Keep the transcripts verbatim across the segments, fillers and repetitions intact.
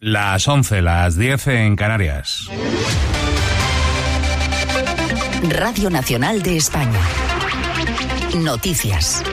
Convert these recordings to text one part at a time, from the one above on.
Las once, las diez en Canarias. Radio Nacional de España. Noticias.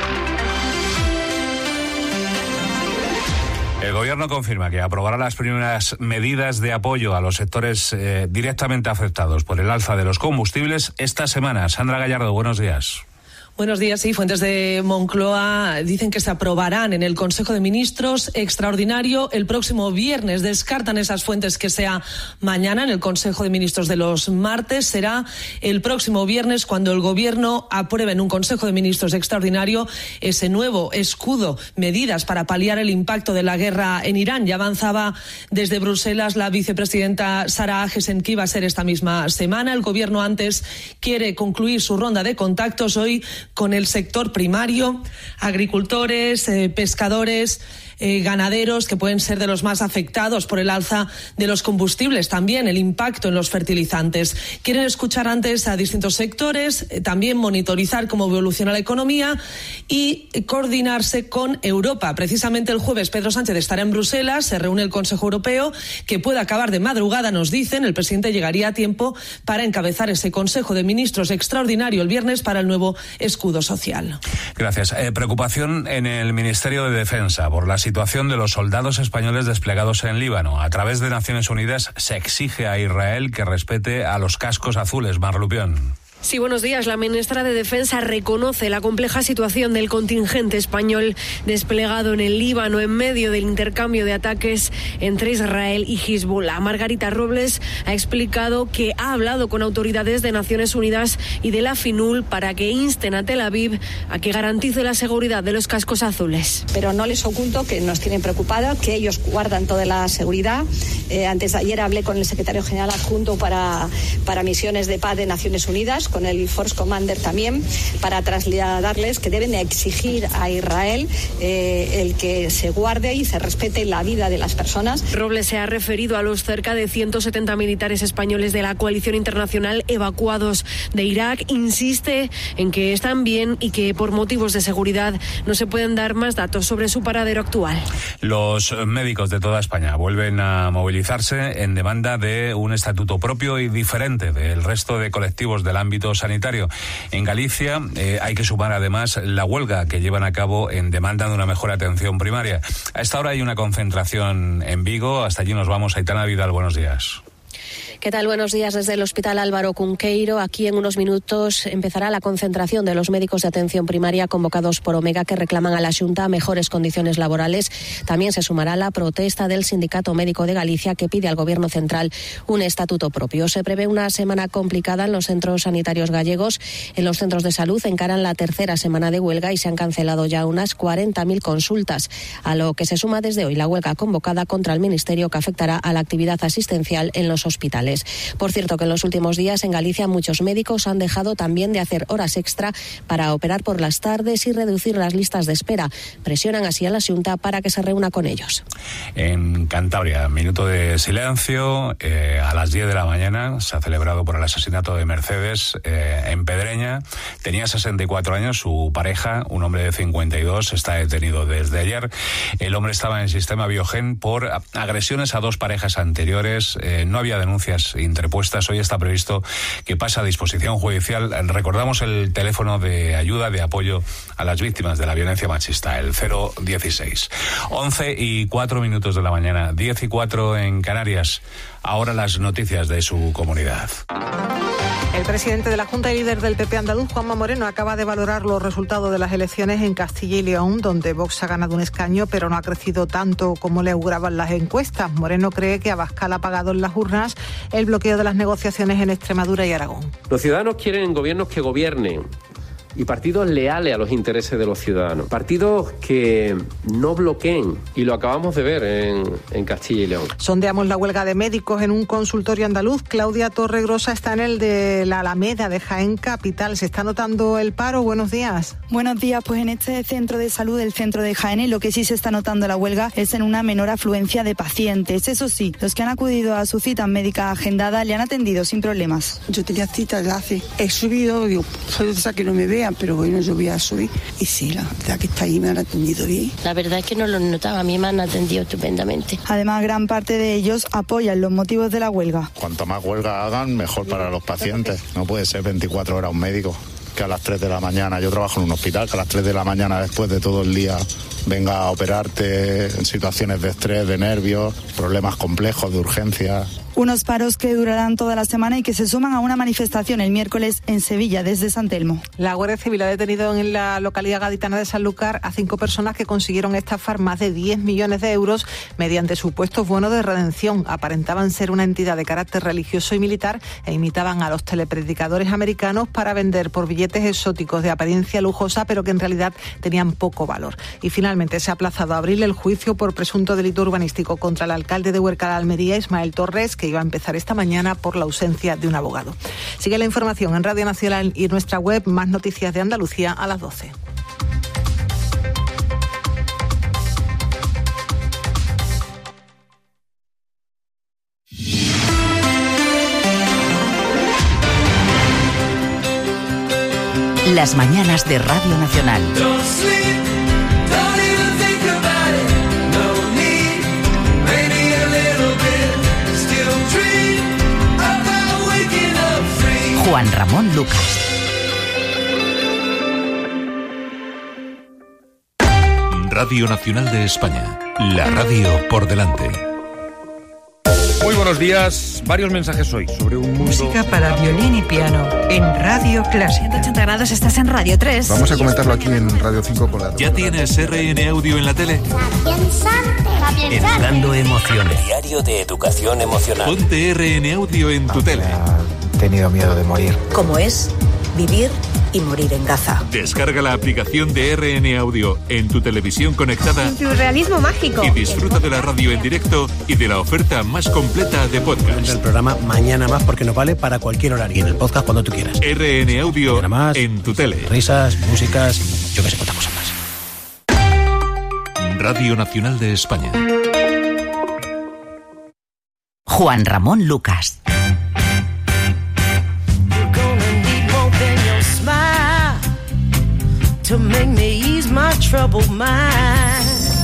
El Gobierno confirma que aprobará las primeras medidas de apoyo a los sectores eh, directamente afectados por el alza de los combustibles esta semana. Sandra Gallardo, buenos días. Buenos días. Sí, fuentes de Moncloa dicen que se aprobarán en el Consejo de Ministros extraordinario el próximo viernes. Descartan esas fuentes que sea mañana en el Consejo de Ministros de los martes. Será el próximo viernes cuando el Gobierno apruebe en un Consejo de Ministros extraordinario ese nuevo escudo, medidas para paliar el impacto de la guerra en Irán. Ya avanzaba desde Bruselas la vicepresidenta Sara Ahesen que iba a ser esta misma semana. El Gobierno antes quiere concluir su ronda de contactos hoy con el sector primario, agricultores, eh, pescadores, eh, ganaderos, que pueden ser de los más afectados por el alza de los combustibles, también el impacto en los fertilizantes. Quieren escuchar antes a distintos sectores, eh, también monitorizar cómo evoluciona la economía y eh, coordinarse con Europa. Precisamente el jueves Pedro Sánchez estará en Bruselas, se reúne el Consejo Europeo, que puede acabar de madrugada, nos dicen. El presidente llegaría a tiempo para encabezar ese Consejo de Ministros extraordinario el viernes para el nuevo escudo social. Gracias. Eh, preocupación en el Ministerio de Defensa por la situación de los soldados españoles desplegados en Líbano. A través de Naciones Unidas se exige a Israel que respete a los cascos azules. Marlupión. Sí, buenos días. La ministra de Defensa reconoce la compleja situación del contingente español desplegado en el Líbano en medio del intercambio de ataques entre Israel y Hezbollah. Margarita Robles ha explicado que ha hablado con autoridades de Naciones Unidas y de la FINUL para que insten a Tel Aviv a que garantice la seguridad de los cascos azules. Pero no les oculto que nos tienen preocupados, que ellos guardan toda la seguridad. Eh, antes de ayer hablé con el secretario general adjunto para, para misiones de paz de Naciones Unidas, con el Force Commander también, para trasladarles que deben exigir a Israel eh, el que se guarde y se respete la vida de las personas. Robles se ha referido a los cerca de ciento setenta militares españoles de la coalición internacional evacuados de Irak. Insiste en que están bien y que por motivos de seguridad no se pueden dar más datos sobre su paradero actual. Los médicos de toda España vuelven a movilizarse en demanda de un estatuto propio y diferente del resto de colectivos del ámbito sanitario. En Galicia eh, hay que sumar además la huelga que llevan a cabo en demanda de una mejor atención primaria. A esta hora hay una concentración en Vigo. Hasta allí nos vamos. Aitana Vidal, buenos días. ¿Qué tal? Buenos días desde el Hospital Álvaro Cunqueiro. Aquí en unos minutos empezará la concentración de los médicos de atención primaria convocados por Omega, que reclaman a la Xunta mejores condiciones laborales. También se sumará la protesta del Sindicato Médico de Galicia, que pide al Gobierno central un estatuto propio. Se prevé una semana complicada en los centros sanitarios gallegos. En los centros de salud encaran la tercera semana de huelga y se han cancelado ya unas cuarenta mil consultas, a lo que se suma desde hoy la huelga convocada contra el Ministerio, que afectará a la actividad asistencial en los hospitales. Por cierto, que en los últimos días en Galicia muchos médicos han dejado también de hacer horas extra para operar por las tardes y reducir las listas de espera. Presionan así a la Xunta para que se reúna con ellos. En Cantabria, minuto de silencio. Eh, a las diez de la mañana se ha celebrado por el asesinato de Mercedes eh, en Pedreña. Tenía sesenta y cuatro años, su pareja, un hombre de cincuenta y dos, está detenido desde ayer. El hombre estaba en el sistema Biogen por agresiones a dos parejas anteriores. Eh, no había denuncias interpuestas. Hoy está previsto que pase a disposición judicial. Recordamos el teléfono de ayuda, de apoyo a las víctimas de la violencia machista, el cero dieciséis. once y cuatro minutos de la mañana, diez y cuatro en Canarias. Ahora las noticias de su comunidad. El presidente de la Junta y líder del P P andaluz, Juanma Moreno, acaba de valorar los resultados de las elecciones en Castilla y León, donde Vox ha ganado un escaño, pero no ha crecido tanto como le auguraban las encuestas. Moreno cree que Abascal ha pagado en las urnas el bloqueo de las negociaciones en Extremadura y Aragón. Los ciudadanos quieren gobiernos que gobiernen y partidos leales a los intereses de los ciudadanos. Partidos que no bloqueen, y lo acabamos de ver en, en Castilla y León. Sondeamos la huelga de médicos en un consultorio andaluz. Claudia Torregrosa está en el de la Alameda de Jaén Capital. ¿Se está notando el paro? Buenos días. Buenos días. Pues en este centro de salud, el centro de Jaén, lo que sí se está notando la huelga es en una menor afluencia de pacientes. Eso sí, los que han acudido a su cita médica agendada le han atendido sin problemas. Yo tenía cita ya hace, he subido, digo, soy de esa que no me ve. vea, pero bueno, yo voy a subir. Y sí, la verdad que está ahí, me han atendido bien. La verdad es que no lo notaba, a mí me han atendido estupendamente. Además, gran parte de ellos apoyan los motivos de la huelga. Cuanto más huelga hagan, mejor para los pacientes. No puede ser veinticuatro horas un médico que a las tres de la mañana, yo trabajo en un hospital, que a las tres de la mañana después de todo el día venga a operarte en situaciones de estrés, de nervios, problemas complejos, de urgencia. Unos paros que durarán toda la semana y que se suman a una manifestación el miércoles en Sevilla desde San Telmo. La Guardia Civil ha detenido en la localidad gaditana de Sanlúcar a cinco personas que consiguieron estafar más de diez millones de euros mediante supuestos bonos de redención. Aparentaban ser una entidad de carácter religioso y militar e imitaban a los telepredicadores americanos para vender por billetes exóticos de apariencia lujosa, pero que en realidad tenían poco valor. Y finalmente se ha aplazado a abril el juicio por presunto delito urbanístico contra el alcalde de Huércal, Almería, Ismael Torres, que iba a empezar esta mañana por la ausencia de un abogado. Sigue la información en Radio Nacional y en nuestra web. Más noticias de Andalucía a las doce. Las mañanas de Radio Nacional. Juan Ramón Lucas. Radio Nacional de España. La radio por delante. Muy buenos días. Varios mensajes hoy sobre un mundo... Música para violín y piano en Radio Clásica. ciento ochenta grados, estás en Radio tres. Vamos a comentarlo aquí en Radio cinco con la... ¿Ya tienes R N Audio en la tele? Educando emociones. Diario de educación emocional. Ponte R N Audio en tu tele. He tenido miedo de morir. ¿Cómo es vivir y morir en Gaza? Descarga la aplicación de R N Audio en tu televisión conectada. En tu realismo mágico. Y disfruta de la radio en directo y de la oferta más completa de podcast. El programa Mañana Más porque nos vale para cualquier horario. Y en el podcast cuando tú quieras. R N Audio más, en tu tele. Risas, músicas, yo que sé cuántas cosas más. Radio Nacional de España. Juan Ramón Lucas. To make me ease my troubled mind.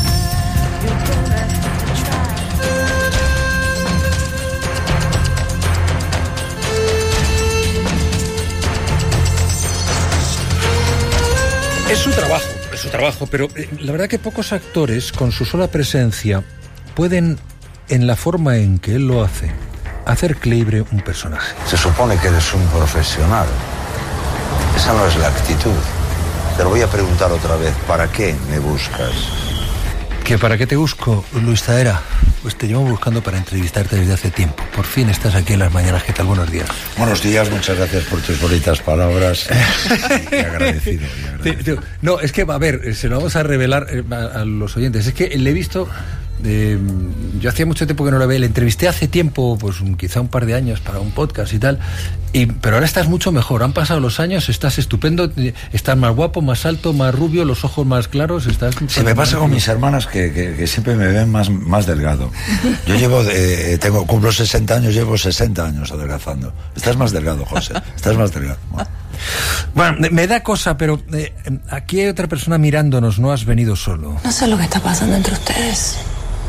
Es su trabajo, es su trabajo, pero eh, la verdad que pocos actores con su sola presencia pueden, en la forma en que él lo hace, hacer creíble un personaje. Se supone que eres un profesional. Esa no es la actitud. Te lo voy a preguntar otra vez, ¿para qué me buscas? ¿Que para qué te busco, Luis Zaera? Pues te llevo buscando para entrevistarte desde hace tiempo. Por fin estás aquí en las mañanas. ¿Qué tal? Buenos días. Buenos días, muchas gracias por tus bonitas palabras. y, y agradecido. Y agradecido. No, es que, a ver, se lo vamos a revelar a, a los oyentes. Es que le he visto... Eh, yo hacía mucho tiempo que no lo veía, le entrevisté hace tiempo, pues quizá un par de años para un podcast y tal, y, pero ahora estás mucho mejor, han pasado los años, estás estupendo, estás más guapo, más alto, más rubio, los ojos más claros, estás... Se me pasa con mis hermanas que, que, que siempre me ven más, más delgado. Yo llevo, eh, tengo, cumplo sesenta años, llevo sesenta años adelgazando. Estás más delgado, José, estás más delgado. Bueno. Bueno, me da cosa, pero eh, aquí hay otra persona mirándonos, no has venido solo. No sé lo que está pasando entre ustedes.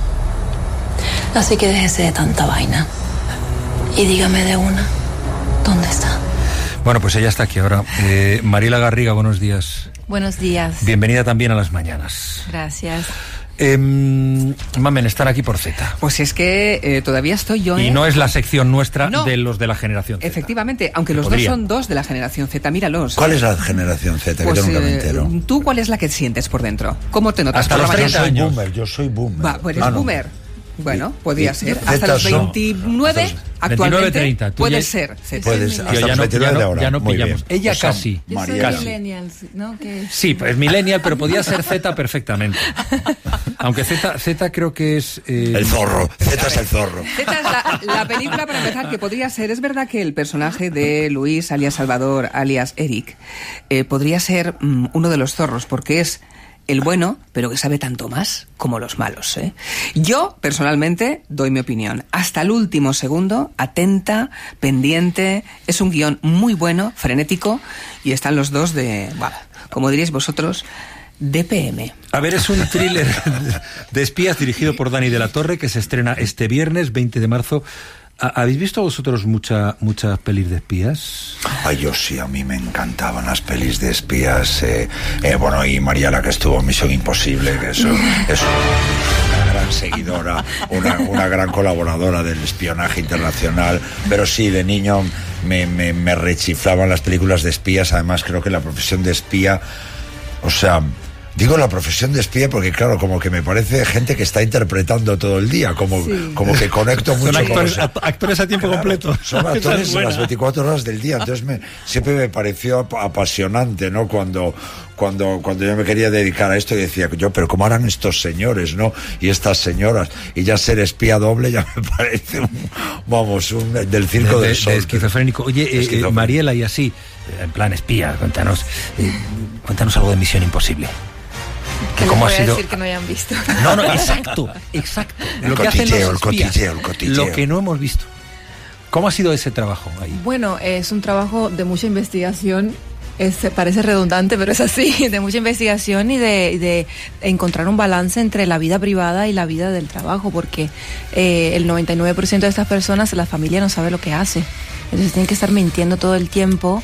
Así que déjese de tanta vaina. Y dígame de una, ¿dónde está? Bueno, pues ella está aquí ahora. Eh, Mariela Garriga, buenos días. Buenos días. Bienvenida también a Las Mañanas. Gracias. Eh, Mamen, estar aquí por Z. Pues es que eh, todavía estoy yo... Y ¿eh? no es la sección nuestra no. de los de la generación Z. Efectivamente, aunque los podría. dos son dos de la generación Z, míralos. ¿Cuál es la generación Z? Pues, que yo nunca me eh, entero. ¿Tú cuál es la que sientes por dentro? ¿Cómo te notas? Hasta los treinta años. Boomer, yo soy boomer. Va, pues eres ah, no. boomer. Bueno, podría ser. Z Hasta los son, veintinueve, hasta los actualmente, veintinueve, treinta. puede ya, ser. Z. Puedes, hasta ya los no, veintinueve ya de no, ahora. ya no Muy pillamos. Bien. Ella Pues casi. Yo soy casi. millennial, ¿no? Que... Sí, pues millennial, pero podía ser Z perfectamente. Aunque Z, Z creo que es... Eh... El zorro. Z es el zorro. Z es la, la película, para empezar, que podría ser... Es verdad que el personaje de Luis, alias Salvador, alias Eric, eh, podría ser mm, uno de los zorros, porque es... el bueno, pero que sabe tanto más como los malos, ¿eh? Yo, personalmente, doy mi opinión. Hasta el último segundo, atenta, pendiente. Es un guión muy bueno, frenético, y están los dos de, bueno, como diríais vosotros, D P M. A ver, es un thriller de espías dirigido por Dani de la Torre, que se estrena este viernes, veinte de marzo. ¿Habéis visto vosotros mucha, muchas pelis de espías? Ay, yo sí, a mí me encantaban las pelis de espías. Eh, eh, bueno, y Mariela, que estuvo en Misión Imposible, que eso es una gran seguidora, una, una gran colaboradora del espionaje internacional. Pero sí, de niño me, me, me rechiflaban las películas de espías. Además, creo que la profesión de espía, o sea... Digo la profesión de espía porque, claro, como que me parece gente que está interpretando todo el día, como, sí. como que conecto mucho. Son actores, con los... actores a tiempo claro, completo. Son actores en las veinticuatro horas del día. Entonces me, siempre me pareció apasionante, ¿no? Cuando, cuando, cuando yo me quería dedicar a esto y decía yo, pero ¿cómo harán estos señores, no? Y estas señoras. Y ya ser espía doble ya me parece, un, vamos, un, del circo de, del de, sol. De esquizofrénico. Oye, eh, esquizofrénico. Eh, Mariela, y así, en plan espía, cuéntanos, eh, cuéntanos algo de Misión Imposible. Que ¿Cómo voy ha sido? a decir que no hayan visto. No, no, exacto, exacto. El lo cotilleo, que hacen los el cotilleo, el cotilleo. Lo que no hemos visto. ¿Cómo ha sido ese trabajo ahí? Bueno, es un trabajo de mucha investigación. Es, parece redundante, pero es así, de mucha investigación y de, de encontrar un balance entre la vida privada y la vida del trabajo, porque eh, el noventa y nueve por ciento de estas personas, la familia no sabe lo que hace. Entonces tienen que estar mintiendo todo el tiempo,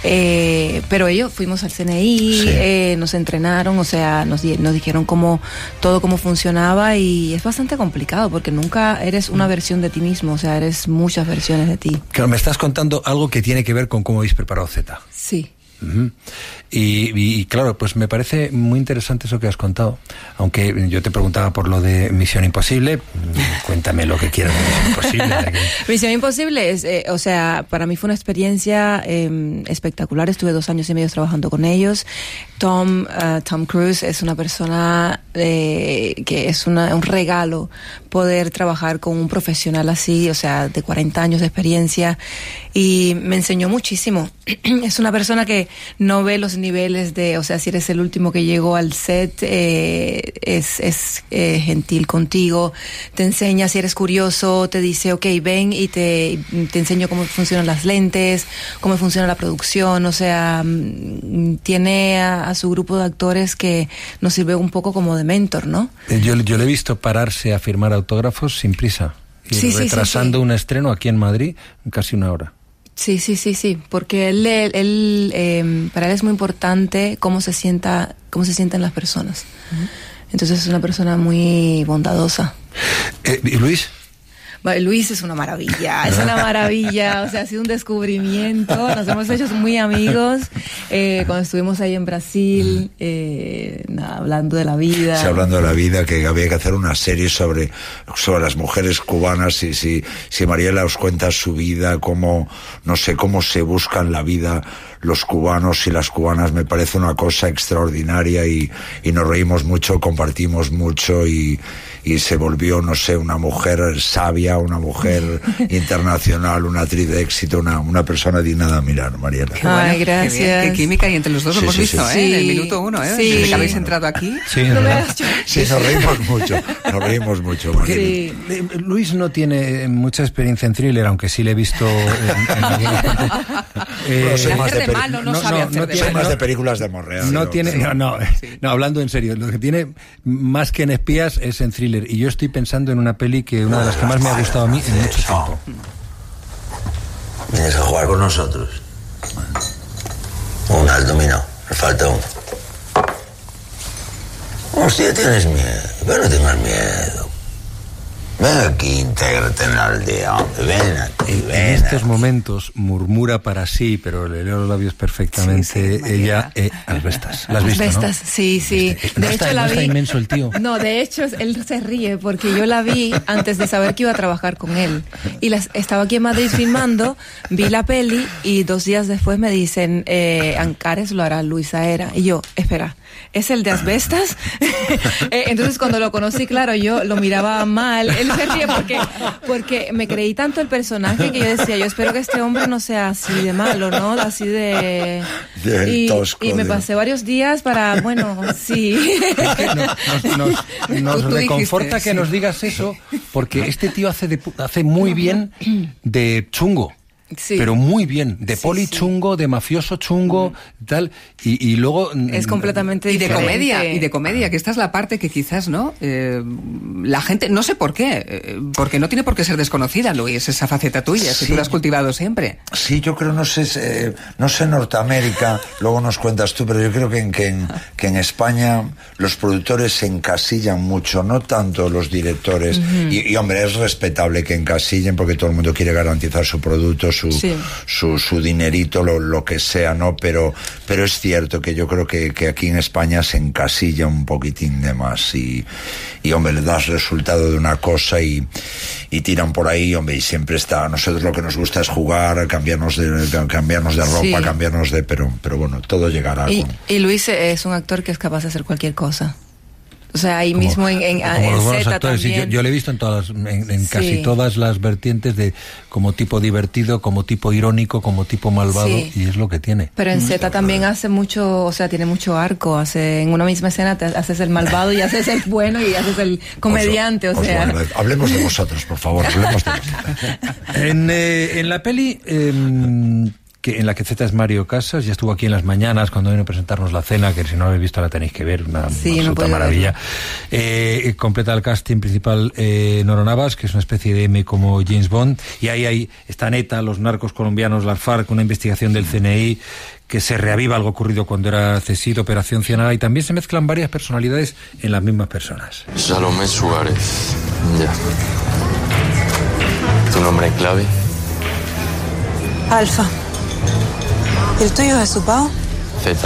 eh, pero ellos fuimos al C N I, sí. eh, nos entrenaron, o sea, nos, nos dijeron cómo todo cómo funcionaba, y es bastante complicado porque nunca eres una versión de ti mismo, o sea, eres muchas versiones de ti. Claro, me estás contando algo que tiene que ver con cómo habéis preparado Z. Sí. Uh-huh. Y, y, y claro, pues me parece muy interesante eso que has contado. Aunque yo te preguntaba por lo de Misión Imposible, cuéntame lo que quieras de Misión Imposible. Misión Imposible es, eh, o sea, para mí fue una experiencia eh, espectacular. Estuve dos años y medio trabajando con ellos. Tom, uh, Tom Cruise es una persona eh, que es una, un regalo poder trabajar con un profesional así, o sea, de cuarenta años de experiencia, y me enseñó muchísimo. Es una persona que no ve los niveles de, o sea, si eres el último que llegó al set, eh, es, es eh, gentil contigo, te enseña, si eres curioso, te dice, ok, ven y te, te enseño cómo funcionan las lentes, cómo funciona la producción, o sea, tiene a, a su grupo de actores que nos sirve un poco como de mentor, ¿no? Yo, yo le he visto pararse a firmar autógrafos sin prisa, y sí, retrasando sí, sí. un estreno aquí en Madrid en casi una hora. Sí, sí, sí, sí, porque él, él, él eh, para él es muy importante cómo se sienta, cómo se sienten las personas. Uh-huh. Entonces es una persona muy bondadosa. Eh, ¿Y Luis? Luis es una maravilla, es una maravilla, o sea, ha sido un descubrimiento, nos hemos hecho muy amigos, eh, cuando estuvimos ahí en Brasil, eh, nada, hablando de la vida. Sí, hablando de la vida, que había que hacer una serie sobre, sobre las mujeres cubanas, y si, si Mariela os cuenta su vida, cómo, no sé, cómo se buscan la vida los cubanos y las cubanas, me parece una cosa extraordinaria, y, y nos reímos mucho, compartimos mucho, y, y se volvió, no sé, una mujer sabia, una mujer internacional, una actriz de éxito, una, una persona digna de admirar, Mariela. Qué bueno, Ay, gracias. Qué, qué química, y entre los dos sí, lo hemos sí, visto, sí. ¿eh? En el minuto uno, ¿eh? Sí. Desde que habéis entrado aquí. Sí, no ¿verdad? Sí, nos reímos mucho, nos reímos mucho. Porque sí. Luis no tiene mucha experiencia en thriller, aunque sí le he visto en, en, eh, no, soy más de, de malo, no, no sabe no, hacer no de tiene, malo. Más de películas de Morreal. No tiene, no, no, sí. no, hablando en serio, lo que tiene más que en espías es en thriller, y yo estoy pensando en una peli que una de las que más me ha gustado a mí en mucho tiempo. Tienes que jugar con nosotros. Un al dominó, me falta uno. Hostia, tienes miedo, pero no tengas miedo. Ven aquí, intégrate en la aldea, hombre. Ven aquí, ven En estos aquí. momentos murmura para sí, pero le leo los labios perfectamente. Sí, sí, ella, eh, Asbestas. ¿La has visto, Asbestas, no? sí, sí. No de está, hecho, no la está vi. Inmenso el tío. No, de hecho, él se ríe porque yo la vi antes de saber que iba a trabajar con él. Y las, estaba aquí en Madrid filmando, vi la peli, y dos días después me dicen, eh, Ancares lo hará Luis Aera. Y yo, espera, ¿es el de Asbestas? eh, entonces, cuando lo conocí, claro, yo lo miraba mal. Él Luis se ríe porque, porque me creí tanto el personaje que yo decía, yo espero que este hombre no sea así de malo, ¿no? Así de... de y, tosco, y me de... pasé varios días para, bueno, sí. Es que nos, nos, nos, nos reconforta dijiste, que sí. nos digas eso, porque este tío hace, de, hace muy bien de chungo. Sí. Pero muy bien, de sí, poli chungo, sí. de mafioso chungo, mm. tal, y, y luego... Es completamente y diferente. de comedia, y de comedia, que esta es la parte que quizás, ¿no? Eh, la gente, no sé por qué, eh, porque no tiene por qué ser desconocida, Luis, esa faceta tuya, sí. si tú la has cultivado siempre. Sí, yo creo, no sé, eh, no sé Norteamérica, luego nos cuentas tú, pero yo creo que en, que, en, que en España los productores se encasillan mucho, no tanto los directores, uh-huh. y, y hombre, es respetable que encasillen porque todo el mundo quiere garantizar su producto, su Su, sí. su, su dinerito, lo, lo que sea, ¿no? Pero, pero es cierto que yo creo que, que aquí en España se encasilla un poquitín de más y, y hombre, le das resultado de una cosa y, y tiran por ahí, hombre, y siempre está, a nosotros lo que nos gusta es jugar, cambiarnos de, cambiarnos de ropa, sí. cambiarnos de, pero, pero bueno, todo llegará. Y, con... y Luis es un actor que es capaz de hacer cualquier cosa. O sea, ahí como, mismo en, en, como en los buenos Z actores, sí, yo, yo le he visto en todas, en, en casi sí. todas las vertientes de como tipo divertido, como tipo irónico, como tipo malvado, sí. y es lo que tiene. Pero en Z también hace mucho, o sea, tiene mucho arco, hace en una misma escena te haces el malvado y haces el bueno y haces el comediante, os, o sea. Os, hablemos de vosotros, por favor, hablemos de vosotros. en, eh, en la peli... Eh, que en la que Z es Mario Casas, ya estuvo aquí en las mañanas cuando vino a presentarnos La Cena, que si no la habéis visto la tenéis que ver, una sí, absoluta no maravilla. Eh, completa el casting principal eh, Noro Navas, que es una especie de M como James Bond, y ahí, ahí está Neta, los narcos colombianos, las FARC, una investigación del C N I, que se reaviva algo ocurrido cuando era C S I D, Operación Cianada, y también se mezclan varias personalidades en las mismas personas. Salomé Suárez, ya. ¿Tu nombre clave? Alfa. ¿Y el tuyo es Supao? Z.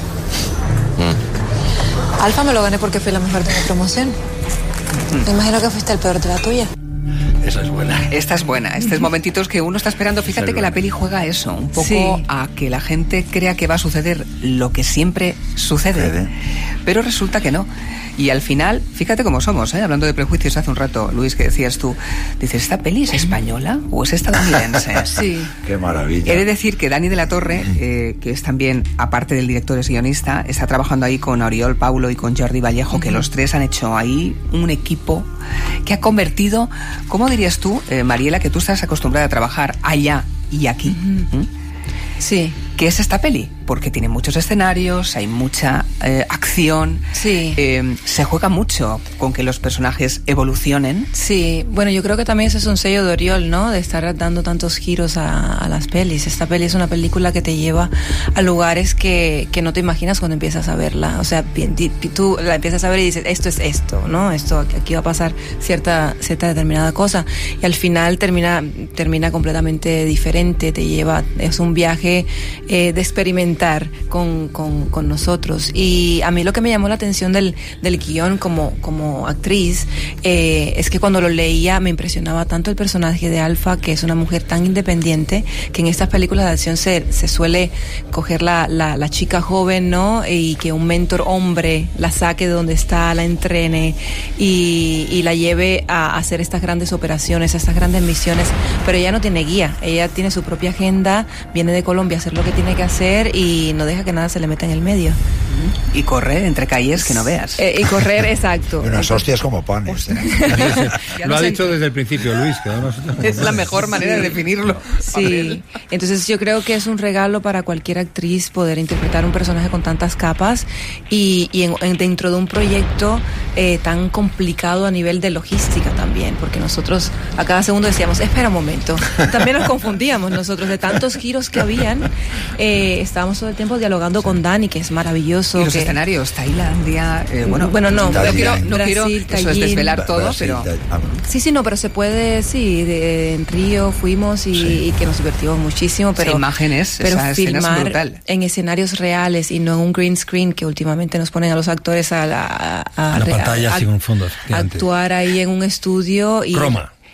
Mm. Alfa me lo gané porque fui la mejor de mi promoción. Mm. Me imagino que fuiste el peor de la tuya. Esa es buena. Esta es buena. Estos momentitos que uno está esperando. Fíjate que la peli juega eso, un poco sí. a que la gente crea que va a suceder lo que siempre sucede. ¿Sucede? Pero resulta que no. Y al final, fíjate cómo somos, ¿eh? Hablando de prejuicios hace un rato, Luis, que decías tú, dices, ¿esta peli es española o es estadounidense? Sí. Qué maravilla. He de decir que Dani de la Torre, eh, que es también, aparte del director, es guionista, está trabajando ahí con Oriol Paulo y con Jordi Vallejo, uh-huh. que los tres han hecho ahí un equipo que ha convertido, ¿cómo dirías tú, eh, Mariela, que tú estás acostumbrada a trabajar allá y aquí? Uh-huh. ¿Mm? Sí. ¿Qué es esta peli? Porque tiene muchos escenarios, hay mucha eh, acción, sí. eh, se juega mucho con que los personajes evolucionen. Sí, bueno, yo creo que también ese es un sello de Oriol, ¿no? De estar dando tantos giros a, a las pelis. Esta peli es una película que te lleva a lugares que, que no te imaginas cuando empiezas a verla. O sea, tú la empiezas a ver y dices, esto es esto, ¿no? Esto, aquí va a pasar cierta, cierta determinada cosa. Y al final termina, termina completamente diferente, te lleva, es un viaje eh, de experimentar con, con, con nosotros. Y a mí lo que me llamó la atención del, del guión como, como actriz eh, es que cuando lo leía me impresionaba tanto el personaje de Alfa, que es una mujer tan independiente, que en estas películas de acción se, se suele coger la, la, la chica joven, ¿no? Y que un mentor hombre la saque de donde está, la entrene y, y la lleve a hacer estas grandes operaciones, a estas grandes misiones, pero ella no tiene guía, ella tiene su propia agenda, viene de Colombia a hacer lo que tiene que hacer y no deja que nada se le meta en el medio. Y correr entre calles que no veas. Eh, y correr, exacto. Y unas hostias como panes. Lo ha dicho desde el principio Luis. Que además... Es la mejor manera de definirlo. Sí, entonces yo creo que es un regalo para cualquier actriz poder interpretar un personaje con tantas capas y, y en, en, dentro de un proyecto eh, tan complicado a nivel de logística también, porque nosotros a cada segundo decíamos, espera un momento. También nos confundíamos nosotros de tantos giros que habían. Eh, estábamos todo el tiempo dialogando con Dani, que es maravilloso. Y los que... escenarios, Tailandia, eh, bueno, bueno no, no quiero, no Brasil, quiero eso es desvelar todo, Brasil, pero sí, sí, no, pero se puede, sí, de, en Río fuimos y, sí. y que nos divertimos muchísimo, pero sí, imágenes, pero esa filmar brutal. En escenarios reales y no en un green screen que últimamente nos ponen a los actores a la, a, a la pantalla a, sin un fondo, actuar ahí en un estudio y croma.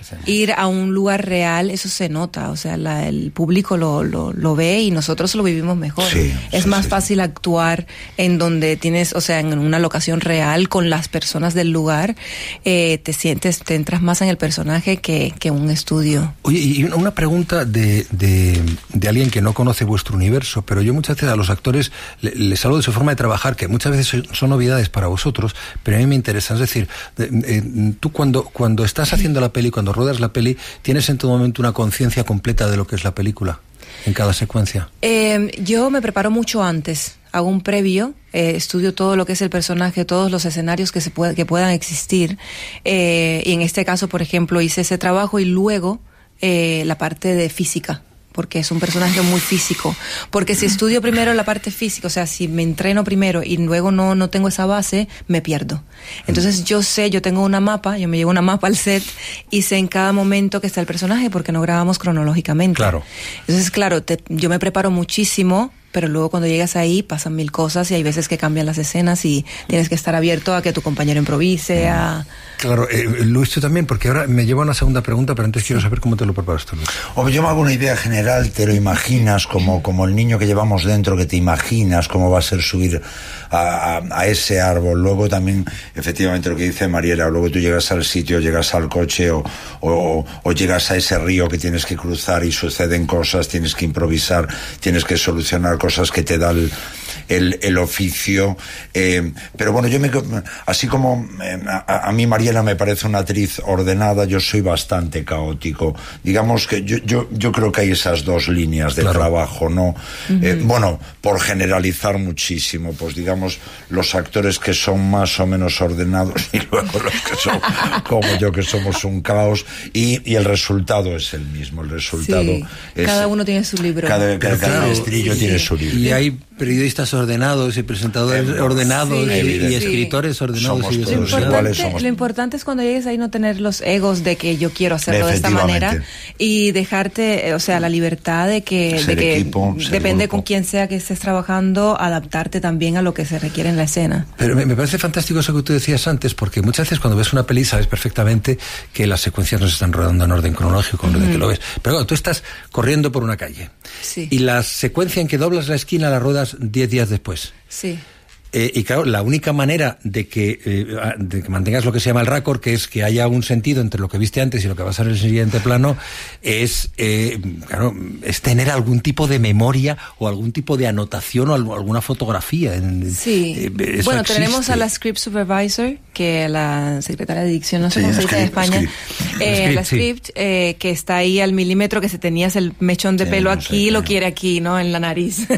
ir a un lugar real, eso se nota, o sea, la, el público lo, lo, lo ve y nosotros lo vivimos mejor. Sí, es sí, más sí. fácil actuar en donde tienes, o sea, en una locación real con las personas del lugar, eh, te sientes, te entras más en el personaje que, que un estudio. Oye, y una pregunta de, de, de alguien que no conoce vuestro universo, pero yo muchas veces a los actores les, les hablo de su forma de trabajar, que muchas veces son, son novedades para vosotros, pero a mí me interesa, es decir, de, de, tú cuando, cuando estás haciendo la peli, cuando ruedas la peli, ¿tienes en todo momento una conciencia completa de lo que es la película en cada secuencia? Eh, yo me preparo mucho antes, hago un previo, eh, estudio todo lo que es el personaje, todos los escenarios que se pueda, que puedan existir, eh, y en este caso, por ejemplo, hice ese trabajo y luego eh, la parte de física, porque es un personaje muy físico. Porque si estudio primero la parte física, o sea, si me entreno primero y luego no, no tengo esa base, me pierdo. Entonces yo sé, yo tengo una mapa, yo me llevo una mapa al set y sé en cada momento que está el personaje porque no grabamos cronológicamente. Claro. Entonces, claro, te, yo me preparo muchísimo, pero luego cuando llegas ahí pasan mil cosas y hay veces que cambian las escenas y tienes que estar abierto a que tu compañero improvise, a... Claro, eh, Luis, tú también, porque ahora me lleva una segunda pregunta, pero antes quiero saber cómo te lo preparas tú, Luis. O yo me hago una idea general, te lo imaginas como, como el niño que llevamos dentro, que te imaginas cómo va a ser subir a, a, a ese árbol. Luego también, efectivamente, lo que dice Mariela, luego tú llegas al sitio, llegas al coche o, o, o llegas a ese río que tienes que cruzar y suceden cosas, tienes que improvisar, tienes que solucionar cosas que te da el, el, el oficio. Eh, pero bueno, yo me, así como eh, a, a mí Mariela me parece una actriz ordenada, yo soy bastante caótico. Digamos que yo, yo, yo creo que hay esas dos líneas de claro. trabajo, ¿no? Uh-huh. Eh, bueno, por generalizar muchísimo, pues digamos, los actores que son más o menos ordenados y luego los que son como yo, que somos un caos, y, y el resultado es el mismo, el resultado sí, es... Cada uno tiene su libro. Cada, cada, cada claro, estrillo sí, tiene sí. su libro. Y hay periodistas ordenados y presentadores eh, ordenados sí, y, y sí. escritores ordenados. Somos y todos lo, iguales, importante, somos... lo importante es cuando llegues ahí no tener los egos de que yo quiero hacerlo de esta manera y dejarte, o sea, la libertad de que, ser de que equipo, depende grupo. con quién sea que estés trabajando, adaptarte también a lo que se requiere en la escena. Pero me, me parece fantástico eso que tú decías antes, porque muchas veces cuando ves una peli sabes perfectamente que las secuencias no se están rodando en orden cronológico, en orden mm. que lo ves. Pero claro, tú estás corriendo por una calle sí. y la secuencia en que doblas la esquina la ruedas diez días después. Sí. Eh, y claro, la única manera de que, eh, de que mantengas lo que se llama el raccord, que es que haya un sentido entre lo que viste antes y lo que va a ser el siguiente plano, es, eh, claro, es tener algún tipo de memoria o algún tipo de anotación o alguna fotografía. Sí. Eh, bueno, existe. Tenemos a la script supervisor, que la secretaria de dicción, no sé sí, cómo se dice en España, script. Eh, script, la sí. script, eh, que está ahí al milímetro, que si tenías el mechón de sí, pelo no aquí, sé, lo no. quiere aquí, ¿no? En la nariz.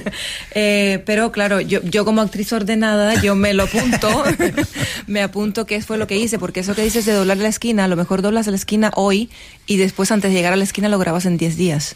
eh, pero claro, yo, yo como actriz ordenada, yo me lo apunto, me apunto qué fue lo que hice, porque eso que dices de doblar la esquina, a lo mejor doblas la esquina hoy y después antes de llegar a la esquina lo grabas en diez días.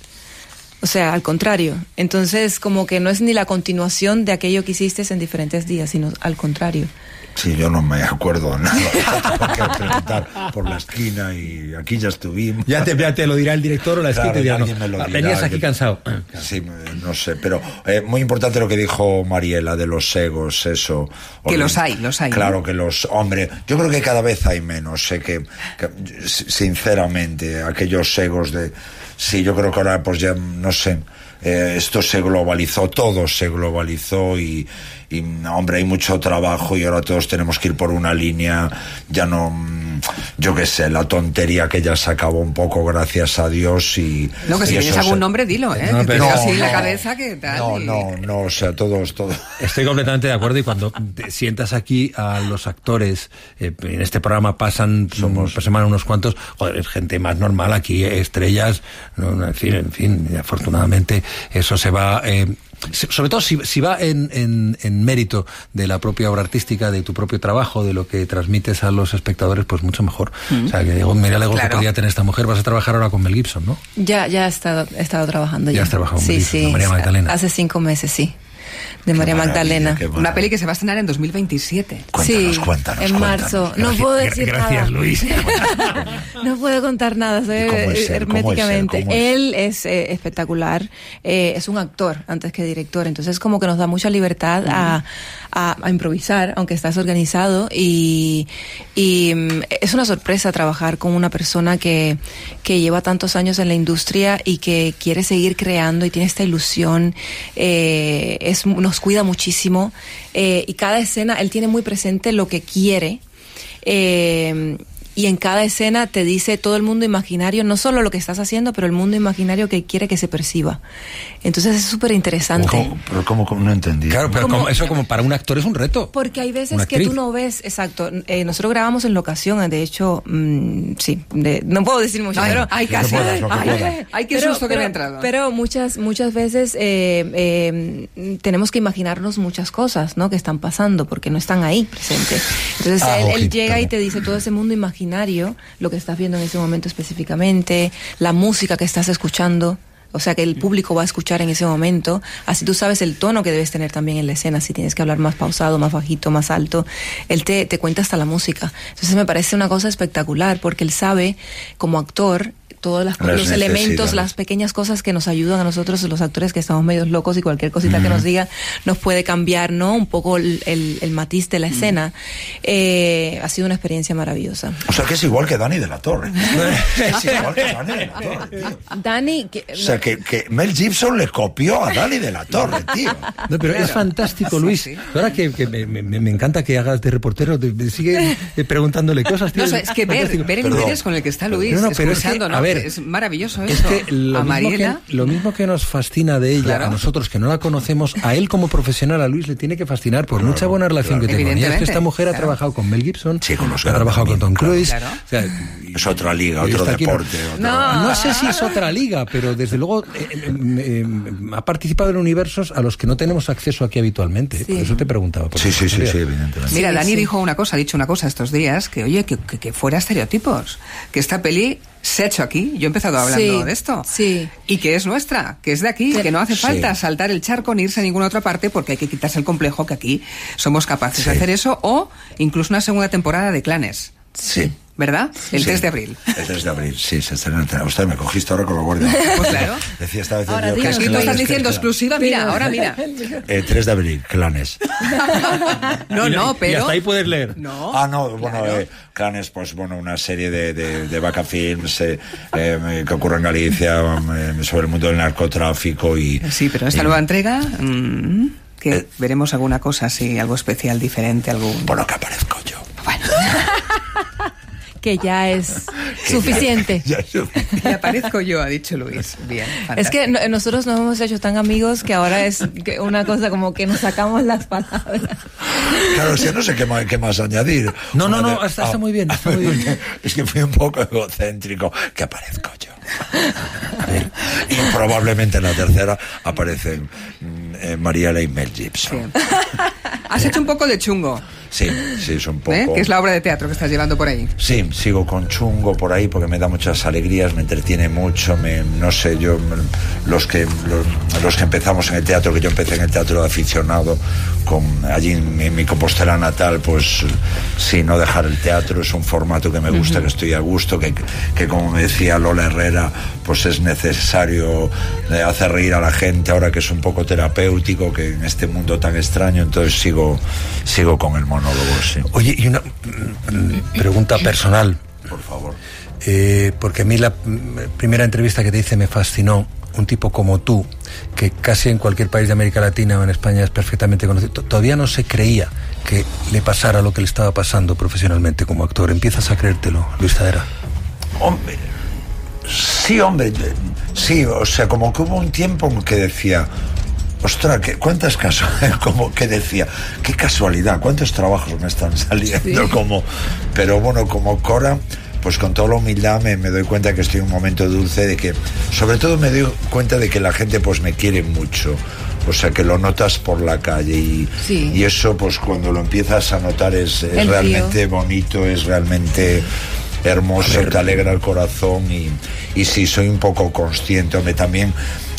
O sea, al contrario. Entonces, como que no es ni la continuación de aquello que hiciste en diferentes días, sino al contrario. Sí, yo no me acuerdo nada. Tengo que preguntar por la esquina y aquí ya estuvimos. Ya te, ya te lo dirá el director o la esquina. Claro, te dirá, no, dirá, venías aquí que, cansado. Sí, no sé, pero eh, muy importante lo que dijo Mariela de los egos, eso. Que los hay, los hay. Claro ¿no? que los, hombre, yo creo que cada vez hay menos, sé que, que sinceramente, aquellos egos de, sí, yo creo que ahora pues ya, no sé, eh, esto se globalizó, todo se globalizó y, y, hombre, hay mucho trabajo y ahora todos tenemos que ir por una línea, ya no, yo qué sé, la tontería que ya se acabó un poco, gracias a Dios. Y no, que si tienes algún se... nombre, dilo, ¿eh? No, que pero te no, así no, la cabeza, que tal. No, y... no, no, o sea, todos, todos. Estoy completamente de acuerdo y cuando te sientas aquí a los actores, eh, en este programa pasan Somos... por semana unos cuantos, joder, gente más normal aquí, estrellas, no, en fin, en fin, y afortunadamente eso se va... Eh, sobre todo si, si va en, en, en mérito de la propia obra artística, de tu propio trabajo, de lo que transmites a los espectadores, pues mucho mejor. Mm. O sea, que digo, mira el ego claro. que podría tener esta mujer. Vas a trabajar ahora con Mel Gibson, ¿no? Ya, ya he estado, he estado trabajando. Ya, ya has trabajado con sí, Mel Gibson, sí, con María Magdalena. Hace cinco meses, sí. de María Magdalena. Una peli que se va a estrenar en dos mil veintisiete. Cuéntanos, sí, cuéntanos, en marzo. cuéntanos. No puedo decir Gracias, nada. Luis. No puedo contar nada, soy ¿Cómo es él? herméticamente. ¿Cómo es él? Él es eh, espectacular, eh, es un actor antes que director, entonces como que nos da mucha libertad a, a, a improvisar, aunque estás organizado, y, y mm, es una sorpresa trabajar con una persona que, que lleva tantos años en la industria y que quiere seguir creando y tiene esta ilusión, eh, es, nos cuida muchísimo, eh, y cada escena él tiene muy presente lo que quiere, eh, y en cada escena te dice todo el mundo imaginario, no solo lo que estás haciendo, pero el mundo imaginario que quiere que se perciba. Entonces es súper interesante. ¿Cómo? Pero ¿cómo, cómo? No entendí. Claro, pero ¿Cómo? como, eso como para un actor es un reto. Porque hay veces Una que actriz. tú no ves, exacto, eh, nosotros grabamos en locación, de hecho, mmm, sí, de, no puedo decir mucho, Ay, pero... ay, casi. puedas, lo que Ay, puedas. ay, ay, qué pero, susto que pero, me ha entrado. Pero muchas, muchas veces eh, eh, tenemos que imaginarnos muchas cosas, ¿no? Que están pasando, porque no están ahí presentes. Entonces Ah, él, él ojito. llega y te dice todo ese mundo imaginario, lo que estás viendo en ese momento específicamente, la música que estás escuchando, o sea que el público va a escuchar en ese momento, así tú sabes el tono que debes tener también en la escena, si tienes que hablar más pausado, más bajito, más alto, él te, te cuenta hasta la música. Entonces me parece una cosa espectacular, porque él sabe, como actor, todos las, Las los elementos, necesidades. las pequeñas cosas que nos ayudan a nosotros, los actores que estamos medios locos, y cualquier cosita Mm. que nos diga nos puede cambiar, ¿no? Un poco el, el, el matiz de la escena. Eh, ha sido una experiencia maravillosa. O sea, que es igual que Dani de la Torre. Es igual que Dani de la Torre, tío. Dani, que, O sea, que, que Mel Gibson le copió a Dani de la Torre, tío. No, pero es fantástico, Luis. Sí, sí. Ahora que, que me, me- me encanta que hagas de reportero, te- me sigue eh, preguntándole cosas, tío. No, o sea, es que ver, Fantástico. ver el Perdón. interés con el que está Luis, No, no, pero es que, escuchando, ¿no? a ver, es maravilloso Es eso. que lo, a mismo que Mariela, lo mismo que nos fascina de ella, Claro. a nosotros que no la conocemos, a él como profesional, a Luis le tiene que fascinar por mucha buena relación claro. que tengo. Y es que Evidentemente, esta mujer ha claro. trabajado con Mel Gibson, Sí, con los ha trabajado con Tom grandes, Cruise. claro. O sea, y- Es otra liga, y otro está aquí, deporte. no- otro- No. No sé si es otra liga, pero desde luego eh, eh, eh, ha participado en universos a los que no tenemos acceso aquí habitualmente. Sí. Por eso te preguntaba. por Sí, sí, sí, María. sí, evidentemente. Mira, Sí, Dani sí. dijo una cosa, ha dicho una cosa estos días, que oye, que, que, que fuera estereotipos, que esta peli se ha hecho aquí, yo he empezado hablando Sí, de esto, sí. y que es nuestra, que es de aquí, que no hace Sí. falta saltar el charco ni irse a ninguna otra parte, porque hay que quitarse el complejo que aquí somos capaces de Sí. hacer eso, o incluso una segunda temporada de Clanes, Sí. ¿verdad? El Sí. tres de abril. El tres de abril, sí, se estrena. el- Usted me cogiste ahora con la guardia. Pues claro. Decía esta vez Ahora yo dinos, que Aquí es tú estás Clanes, diciendo que es exclusiva, mira, ahora mira. Eh, tres de abril, Clanes. No, no, Y pero... hasta ahí puedes leer. No. Ah, no, bueno, Claro. eh, Clanes, pues bueno, una serie de, de, de vaca films eh, eh, que ocurre en Galicia eh, sobre el mundo del narcotráfico y... Sí, pero esta y- nueva entrega, mm, que Eh. veremos alguna cosa así, algo especial, diferente, algo... Bueno, que aparezco yo. Bueno, que ya es suficiente. Ya es suficiente. y aparezco yo, ha dicho Luis. Bien, Es que fantástico. no- nosotros nos hemos hecho tan amigos que ahora es que una cosa como que nos sacamos las palabras. Claro, es que no sé qué más, qué más añadir. No, no, Una no, de- está- está muy bien, está muy bien. Es que fui un poco egocéntrico. Que aparezco yo. Y probablemente en la tercera aparecen mm, eh, Mariela y Mel Gibson. Has hecho un poco de chungo, Sí, sí, es un poco... ¿eh? Que es la obra de teatro que estás llevando por ahí. Sí, sigo con chungo por ahí porque me da muchas alegrías, me entretiene mucho, me, no sé, yo, me- los que los, los que empezamos en el teatro, que yo empecé en el teatro de aficionado, con, allí en, en mi Compostela natal, pues sí, no dejar el teatro, es un formato que me gusta, que estoy a gusto, que, que como me decía Lola Herrera, pues es necesario eh, hacer reír a la gente ahora que es un poco terapéutico, que en este mundo tan extraño, entonces sigo, sigo con el monólogo, sí. Oye, y una mm, pregunta personal. Por favor. Eh, porque a mí la mm, primera entrevista que te hice me fascinó. Un tipo como tú, que casi en cualquier país de América Latina o en España es perfectamente conocido, t- todavía no se creía que le pasara lo que le estaba pasando profesionalmente como actor. ¿Empiezas a creértelo, Luis Zadera? Hombre, sí, hombre, sí, o sea, como que hubo un tiempo en que decía, ostras, ¿qué, cuántas casualidades, como que decía, qué casualidad, cuántos trabajos me están saliendo, Sí. como, pero bueno, como Cora, pues con toda la humildad me, me doy cuenta que estoy en un momento dulce, de que, sobre todo me doy cuenta de que la gente pues me quiere mucho, o sea, que lo notas por la calle y, Sí. y eso pues cuando lo empiezas a notar es, es El realmente río. bonito, es realmente hermoso, te alegra el corazón y, y sí, soy un poco consciente, hombre, también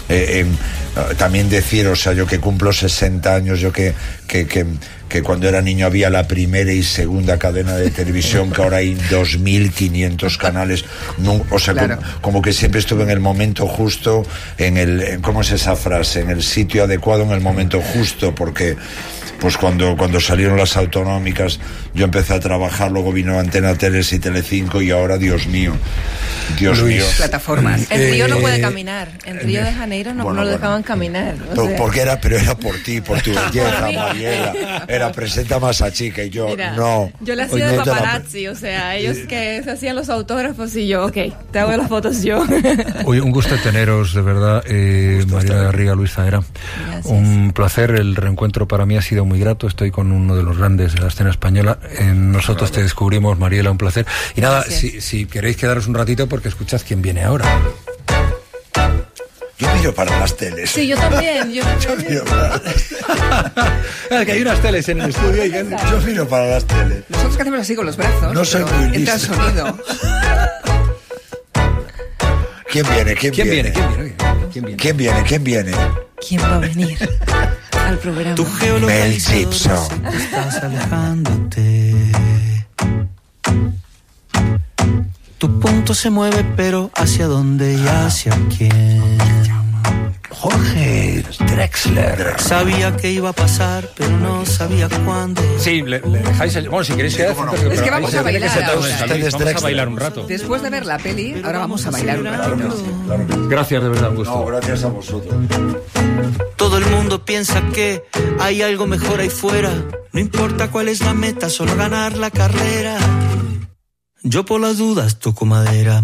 Eh, eh, también decir, o sea, yo que cumplo sesenta años, yo que, que, que, que cuando era niño había la primera y segunda cadena de televisión, que ahora hay dos mil quinientos canales, no, o sea, claro. como, como que siempre estuve en el momento justo, en el, en, ¿cómo es esa frase? En el sitio adecuado, en el momento justo, porque pues cuando, cuando salieron las autonómicas yo empecé a trabajar, luego vino Antena Teles y Telecinco y ahora, Dios mío, Dios Luis. mío. Plataformas. En Río eh, no puede caminar, en Río de Janeiro no, bueno, no lo dejaban bueno. caminar. O pero, sea. porque era, pero era por ti, por tu belleza, Mariela. Era presenta más a chica y yo, Mira, no. Yo le hacía de paparazzi, o sea, ellos que se hacían los autógrafos y yo, ok, te hago las fotos yo. Oye, un gusto teneros, de verdad, eh, Mariela Garriga, Luis Zaera. Un placer, el reencuentro para mí ha sido muy grato, estoy con uno de los grandes de la escena española. En nosotros te descubrimos, Mariela, un placer. Y nada, si, si queréis quedaros un ratito porque escuchad quién viene ahora. Yo miro para las teles. Sí, yo también. Yo, yo miro para las... que hay unas teles en el estudio y yo, yo miro para las teles. Nosotros que hacemos así con los brazos. No soy muy listo. Entra el sonido. ¿Quién viene? ¿Quién, ¿Quién viene? viene? ¿Quién viene? ¿Quién viene? ¿Quién viene? ¿Quién viene? ¿Quién va a venir al programa? Tu Mel Gibson. Estás alejándote. Tu punto se mueve, pero ¿hacia dónde y hacia quién? Jorge Drexler. Sabía que iba a pasar, pero no sabía cuándo. Sí, le, le dejáis el... Bueno, si queréis quedar... No. Es que vamos a bailar ahora. Vamos a bailar un rato. Después de ver la peli, ahora vamos a bailar un ratito. Gracias, de verdad, un gusto. No, gracias a vosotros. Todo el mundo piensa que hay algo mejor ahí fuera. No importa cuál es la meta, solo ganar la carrera. Yo por las dudas toco madera.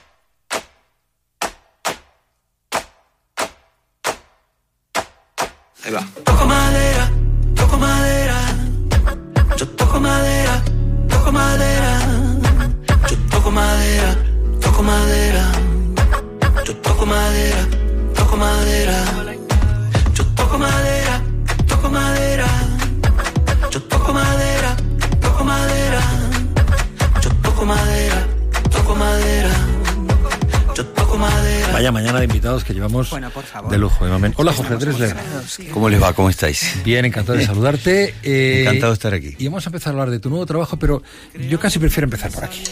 Ahí va. Toco madera, toco madera. Yo toco madera, toco madera. Yo toco madera, toco madera. Yo toco madera, toco madera. Yo toco madera, toco madera. Yo toco madera, toco madera. Yo toco madera, toco madera. Yo toco madera. Vaya mañana de invitados que llevamos bueno, por favor. De lujo. Y hola, Jorge Drexler. ¿Cómo les va? ¿Cómo estáis? Bien, encantado de saludarte. Eh, encantado de estar aquí. Y vamos a empezar a hablar de tu nuevo trabajo, pero yo casi prefiero empezar por aquí.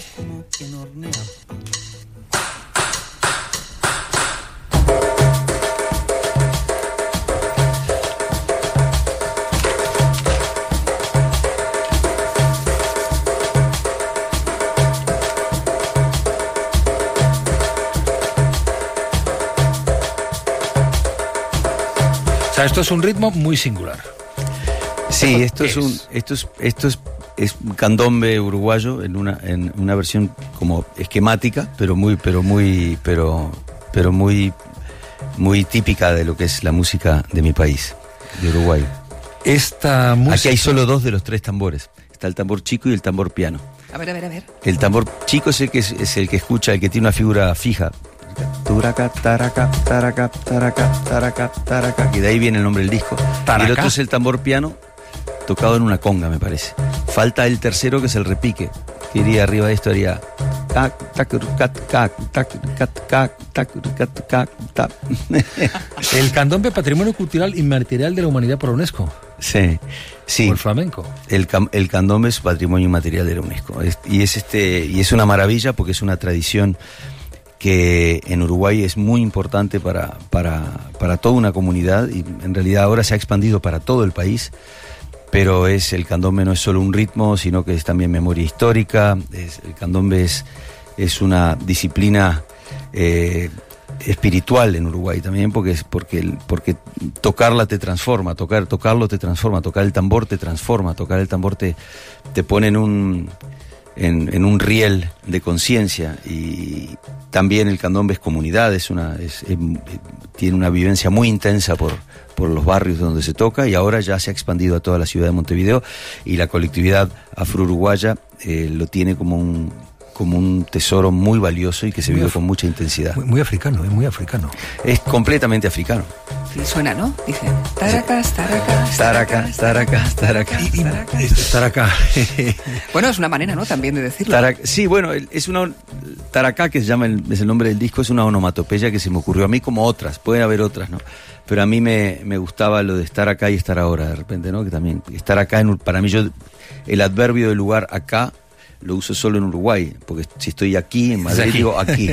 O sea, esto es un ritmo muy singular. Sí, esto es un, esto es, esto es, es un candombe uruguayo en una, en una versión como esquemática, pero muy, pero muy, pero, pero muy, muy típica de lo que es la música de mi país, de Uruguay. Esta música... Aquí hay solo dos de los tres tambores. Está el tambor chico y el tambor piano. A ver, a ver, a ver. El tambor chico es el que es, es el que escucha, el que tiene una figura fija. Turaca, taraca, taraca, taraca, taraca, taraca, y de ahí viene el nombre del disco. ¿Taraca? Y el otro es el tambor piano tocado en una conga, me parece. Falta el tercero, que es el repique, que iría arriba de esto, haría el candombe, patrimonio cultural inmaterial de la humanidad por la UNESCO. Sí, sí. Por el flamenco. El, el candombe es patrimonio inmaterial de la UNESCO. Es, y es este, y es una maravilla porque es una tradición que en Uruguay es muy importante para, para, para toda una comunidad, y en realidad ahora se ha expandido para todo el país, pero es el candombe no es solo un ritmo, sino que es también memoria histórica. Es, el candombe es, es una disciplina eh, espiritual en Uruguay también, porque, es, porque, porque tocarla te transforma, tocar, tocarlo te transforma, tocar el tambor te transforma, tocar el tambor te, te pone en un... En, en un riel de conciencia. Y también el candombe es comunidad, es una, es, es, tiene una vivencia muy intensa por, por los barrios donde se toca, y ahora ya se ha expandido a toda la ciudad de Montevideo, y la colectividad afro-uruguaya eh, lo tiene como un, como un tesoro muy valioso y que se vive con mucha intensidad. Muy, muy africano, es muy africano. Es completamente africano. Y suena, ¿no? Dice, taracas, taracas, taracas, taracas, taracas. Estar acá. Bueno, es una manera, ¿no? También de decirlo. Tarac, sí, bueno, es una... Taracá, que se llama el, es el nombre del disco, es una onomatopeya que se me ocurrió a mí, como otras, pueden haber otras, ¿no? Pero a mí me, me gustaba lo de estar acá y estar ahora, de repente, ¿no? Que también, estar acá, en, para mí yo, el adverbio del lugar acá, lo uso solo en Uruguay, porque si estoy aquí, en Madrid, aquí. digo aquí.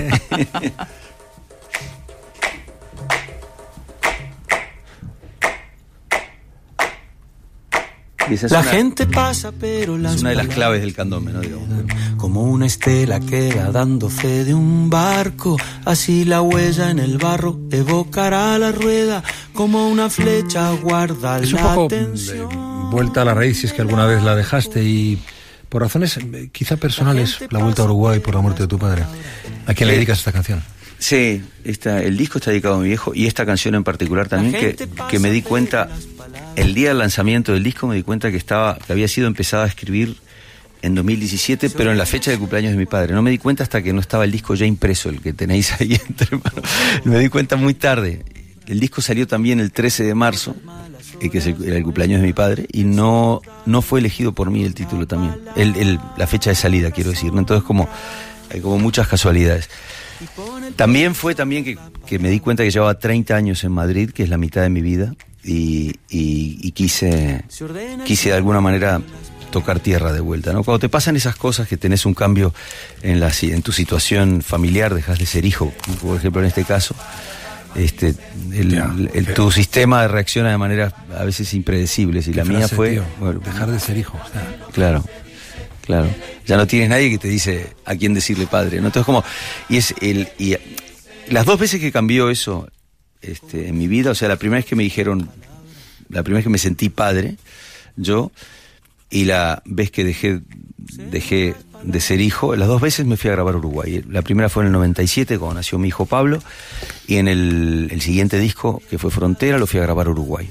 Esa es la una, gente pasa, pero las es una de las claves del candombe, ¿no? Digamos. Como una estela que va dando fe de un barco, así la huella en el barro evocará la rueda, como una flecha guarda es la un poco atención. Eh, vuelta a la raíz, si es que alguna vez la dejaste, y por razones eh, quizá personales, la vuelta a Uruguay por la muerte de tu padre. ¿A quién le dedicas esta canción? Sí, esta, el disco está dedicado a mi viejo, y esta canción en particular también, que, que me di cuenta, el día del lanzamiento del disco me di cuenta que estaba, que había sido empezada a escribir en dos mil diecisiete, pero en la fecha de cumpleaños de mi padre. No me di cuenta hasta que no estaba el disco ya impreso, el que tenéis ahí entre manos. Me di cuenta muy tarde. El disco salió también el trece de marzo, que es el, era el cumpleaños de mi padre, y no, no fue elegido por mí el título también. El, el, la fecha de salida, quiero decir, ¿no? Entonces como, hay como muchas casualidades. También fue también que, que me di cuenta que llevaba treinta años en Madrid, que es la mitad de mi vida, y, y, y quise, quise de alguna manera tocar tierra de vuelta, ¿no? Cuando te pasan esas cosas, que tenés un cambio en, la, en tu situación familiar, dejas de ser hijo, por ejemplo en este caso, este, el, yeah, el, el, tu sistema reacciona de maneras a veces impredecibles, y la frase, mía fue... Tío, bueno, dejar de ser hijo. O sea. Claro. Claro, ya no tienes nadie que te dice a quién decirle padre, ¿no? Entonces como, y es el, y las dos veces que cambió eso, este, en mi vida, o sea, la primera vez que me dijeron, la primera vez que me sentí padre, yo, y la vez que dejé, dejé de ser hijo, las dos veces me fui a grabar a Uruguay. La primera fue en el noventa y siete, cuando nació mi hijo Pablo, y en el, el siguiente disco, que fue Frontera, lo fui a grabar a Uruguay.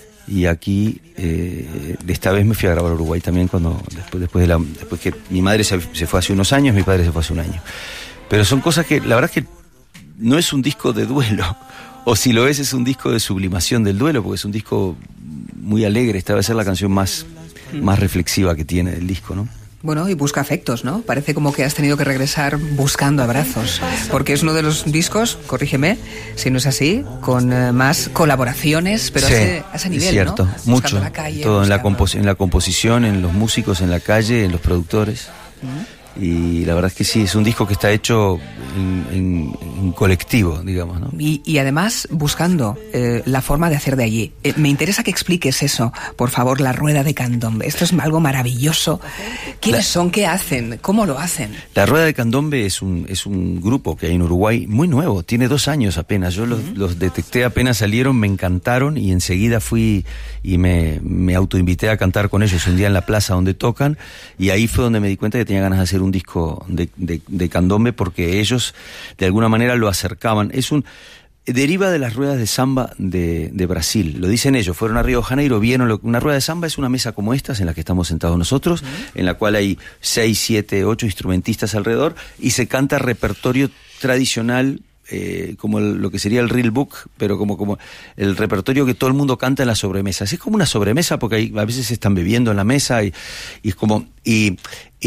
Y aquí, eh, esta vez me fui a grabar a Uruguay también, cuando después, después, de la, después que mi madre se, se fue hace unos años, mi padre se fue hace un año. Pero son cosas que, la verdad es que no es un disco de duelo, o si lo es, es un disco de sublimación del duelo, porque es un disco muy alegre. Esta va a ser la canción más, más reflexiva que tiene del disco, ¿no? Bueno, y busca afectos, ¿no? Parece como que has tenido que regresar buscando abrazos, porque es uno de los discos, corrígeme, si no es así, con eh, más colaboraciones, pero sí, a, ese, a ese nivel, es cierto, ¿no? mucho, la calle, todo en la, buscando... compos- en la composición, en los músicos, en la calle, en los productores. Uh-huh. Y la verdad es que sí, es un disco que está hecho en, en, en colectivo, digamos, ¿no? Y, y además buscando eh, la forma de hacer de allí. Eh, me interesa que expliques eso, por favor, la rueda de candombe. Esto es algo maravilloso. ¿Quiénes la, son? ¿Qué hacen? ¿Cómo lo hacen? La rueda de candombe es un, es un grupo que hay en Uruguay muy nuevo, tiene dos años apenas. Yo los, uh-huh. los detecté apenas salieron, me encantaron, y enseguida fui y me, me autoinvité a cantar con ellos un día en la plaza donde tocan, y ahí fue donde me di cuenta que tenía ganas de hacer un disco de, de, de candombe, porque ellos de alguna manera lo acercaban. Es un deriva de las ruedas de samba de, de Brasil, lo dicen ellos. Fueron a Río de Janeiro, vieron lo, una rueda de samba es una mesa como estas en la que estamos sentados nosotros, uh-huh. en la cual hay seis, siete, ocho instrumentistas alrededor, y se canta repertorio tradicional, Eh, como el, lo que sería el real book, pero como, como el repertorio que todo el mundo canta en las sobremesas. Es como una sobremesa, porque hay, a veces se están bebiendo en la mesa, y, y es como y,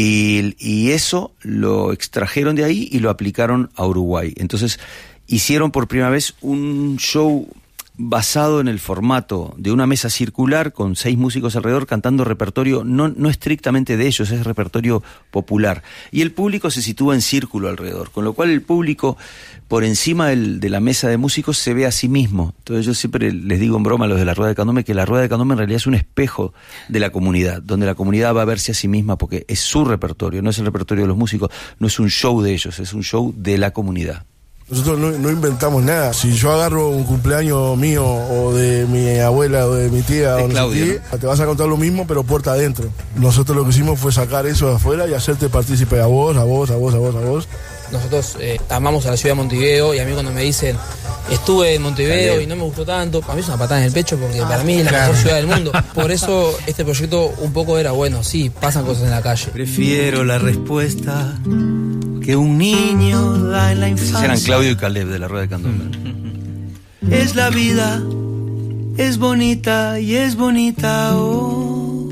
y, y eso lo extrajeron de ahí y lo aplicaron a Uruguay. Entonces hicieron por primera vez un show basado en el formato de una mesa circular con seis músicos alrededor cantando repertorio no, no estrictamente de ellos, es repertorio popular, y el público se sitúa en círculo alrededor, con lo cual el público por encima del, de la mesa de músicos se ve a sí mismo. Entonces yo siempre les digo en broma a los de la rueda de candombe que la rueda de candombe en realidad es un espejo de la comunidad, donde la comunidad va a verse a sí misma, porque es su repertorio, no es el repertorio de los músicos, no es un show de ellos, es un show de la comunidad. Nosotros no, no inventamos nada. Si yo agarro un cumpleaños mío o de mi abuela o de mi tía de o no Claudia, sé qué, ¿no? te vas a contar lo mismo, pero puerta adentro. Nosotros lo que hicimos fue sacar eso de afuera y hacerte partícipe a vos, a vos, a vos, a vos, a vos. Nosotros eh, amamos a la ciudad de Montevideo, y a mí cuando me dicen estuve en Montevideo Dale. y no me gustó tanto, para mí es una patada en el pecho, porque ah, para mí es la claro. mejor ciudad del mundo. Por eso este proyecto un poco era bueno, sí, pasan cosas en la calle. Prefiero la respuesta que un niño da en la infancia. Eran Claudio y Caleb de la rueda de candombe. Es la vida es bonita y es bonita, oh.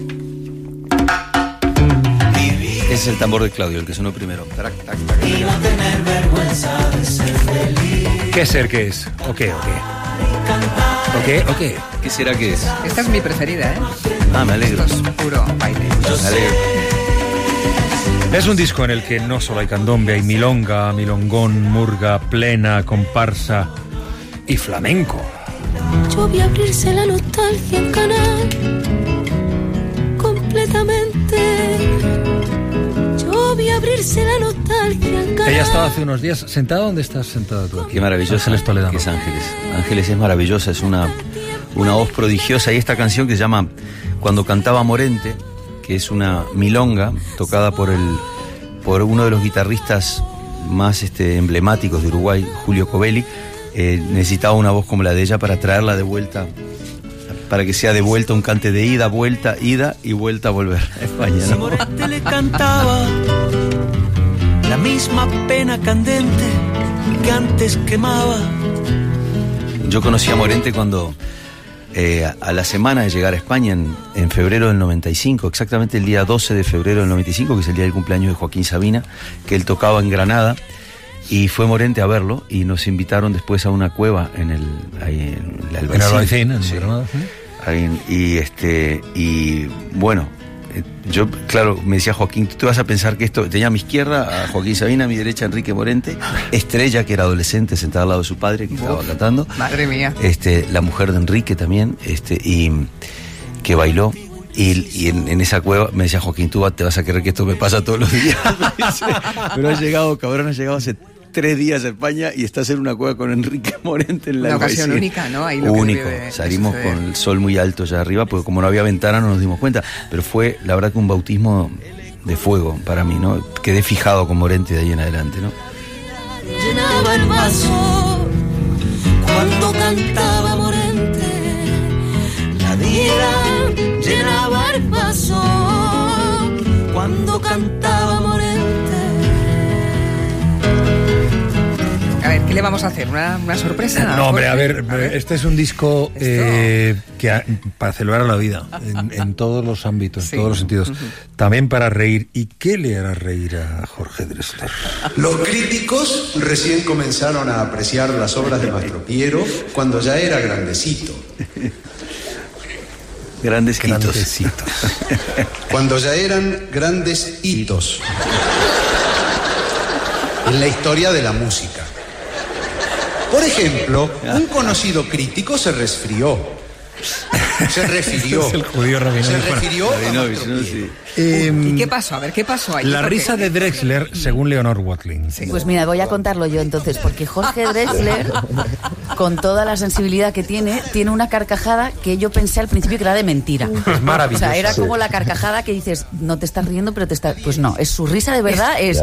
Es el tambor de Claudio, el que sonó primero. Tac, tac, tac. Y no tener vergüenza de ser feliz. ¿Qué ser qué es? ¿O qué? ¿O qué? ¿O qué? ¿O qué? ¿Qué será que es? Esta es mi preferida, ¿eh? Ah, me alegro. Esto es puro baile. Me alegro. Es un disco en el que no solo hay candombe, hay milonga, milongón, murga, plena, comparsa y flamenco. Yo vi abrirse la nostalgia en canal completamente. Yo vi abrirse la nostalgia en canal. Ella estaba hace unos días sentada. ¿Dónde estás sentada tú aquí? Qué maravillosa. Ángeles Toledano. Que es Ángeles. Ángeles es maravillosa, es una, una voz prodigiosa. Y esta canción que se llama Cuando cantaba Morente, que es una milonga tocada por el por uno de los guitarristas más este, emblemáticos de Uruguay, Julio Covelli. Eh, necesitaba una voz como la de ella para traerla de vuelta, para que sea de vuelta un cante de ida, vuelta, ida y vuelta a volver a España, ¿no? Si Morente le cantaba la misma pena candente que antes quemaba. Yo conocí a Morente cuando eh, a la semana de llegar a España, en, en febrero del noventa y cinco, exactamente el día doce de febrero del noventa y cinco, que es el día del cumpleaños de Joaquín Sabina, que él tocaba en Granada. Y fue Morente a verlo y nos invitaron después a una cueva en el ahí en el Albaicín. En el Albaicín, en sí. Granada, ¿sí? Ahí, y este y bueno, eh, yo claro, me decía Joaquín, tú te vas a pensar que esto, tenía a mi izquierda a Joaquín Sabina, a mi derecha a Enrique Morente, Estrella, que era adolescente sentada al lado de su padre, que estaba Uf, cantando. Madre mía. Este, la mujer de Enrique también, este, y que bailó. Y, y en, en esa cueva me decía Joaquín, tú te vas a creer que esto me pasa todos los días. Pero has llegado, cabrón, has llegado hace tres días a España y estás en una cueva con Enrique Morente en la Una ocasión única, ¿no? Ahí lo único. Que debe Salimos suceder. con el sol muy alto allá arriba, porque como no había ventana no nos dimos cuenta. Pero fue, la verdad, que un bautismo de fuego para mí, ¿no? Quedé fijado con Morente de ahí en adelante, ¿no? Llenaba el vaso cuando cantaba Morente. La vida llenaba el vaso cuando cantaba Morente. A ver, ¿qué le vamos a hacer? ¿Una, una sorpresa? No, hombre, a Jorge? ver, a ver, este es un disco eh, que ha- para celebrar la vida, en, en todos los ámbitos, en Sí. todos los sentidos. Ujú. También para reír. ¿Y qué le hará reír a Jorge Drexler? Los críticos recién comenzaron a apreciar las obras de Mastro Piero cuando ya era grandecito. Grandes hitos. Cuando ya eran grandes hitos en la historia de la música. Por ejemplo, un conocido crítico se resfrió. Se refirió. Es el judío Rabinovich. Se refirió a Rabinovich, Mastro ¿no? Piero. Sí. Eh, ¿Y qué pasó? A ver, ¿qué pasó ahí? la Porque- risa de Drexler, según Leonor Watling. Pues mira, voy a contarlo yo entonces, porque Jorge Drexler, con toda la sensibilidad que tiene, tiene una carcajada que yo pensé al principio que era de mentira. Es maravilloso. O sea, era como la carcajada que dices, no te estás riendo, pero te estás... Pues no, es su risa de verdad, es...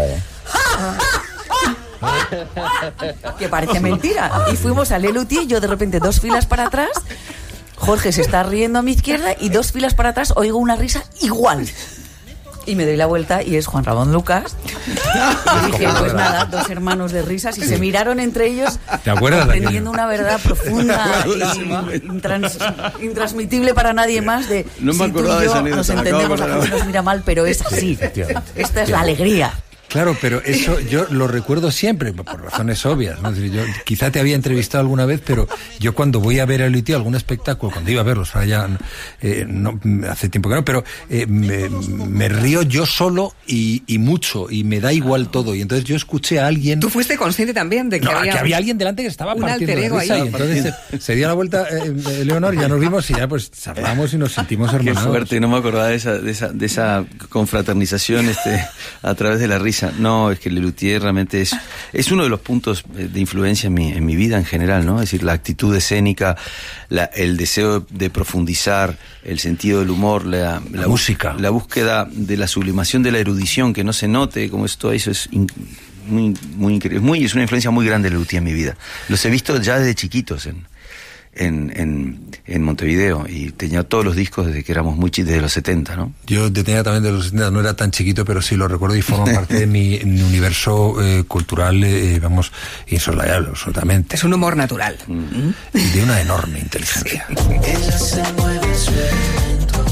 que parece mentira. Y fuimos al Leluti y yo de repente dos filas para atrás, Jorge se está riendo a mi izquierda y dos filas para atrás oigo una risa igual. Y me doy la vuelta y es Juan Ramón Lucas. Y dije, pues nada, dos hermanos de risas y se miraron entre ellos, ¿Te acuerdas de comprendiendo una verdad profunda y intrans- intransmitible para nadie más de No me si tú acordaba y de yo esa anécdota, nos me acabo de entendemos, la acordar gente nos mira mal, pero es así. Esta es la alegría. Claro, pero eso yo lo recuerdo siempre, por razones obvias, ¿no? Es decir, yo quizá te había entrevistado alguna vez, pero yo cuando voy a ver a Luthier algún espectáculo, cuando iba a verlos, ahora ya eh, no, hace tiempo que no, pero eh, me, me río yo solo y, y mucho, y me da igual todo. Y entonces yo escuché a alguien... ¿Tú fuiste consciente también de que, No, había, que había alguien delante que estaba un partiendo alter de ego risa, ahí? y entonces se, se dio la vuelta eh, Leonor, ya nos vimos y ya pues charlamos y nos sentimos Qué hermanados. fuerte, no me acordaba de esa, de esa, de esa confraternización este, a través de la risa. No, es que Lelutier realmente es, es uno de los puntos de influencia en mi, en mi vida en general, ¿no? Es decir, la actitud escénica, la, el deseo de profundizar, el sentido del humor, la, la, La música. la búsqueda de la sublimación de la erudición, que no se note, como esto, eso es in- muy, muy increíble. Muy, es una influencia muy grande Lelutier en mi vida. Los he visto ya desde chiquitos en, en, en, en Montevideo, y tenía todos los discos desde que éramos muy chicos, desde los setenta, ¿no? Yo tenía también de los setenta, no era tan chiquito, pero sí lo recuerdo y forma parte de mi, mi universo eh, cultural, eh, vamos, insoslayable, absolutamente. Es un humor natural. Mm. Y de una enorme inteligencia. Ella se mueve suelto,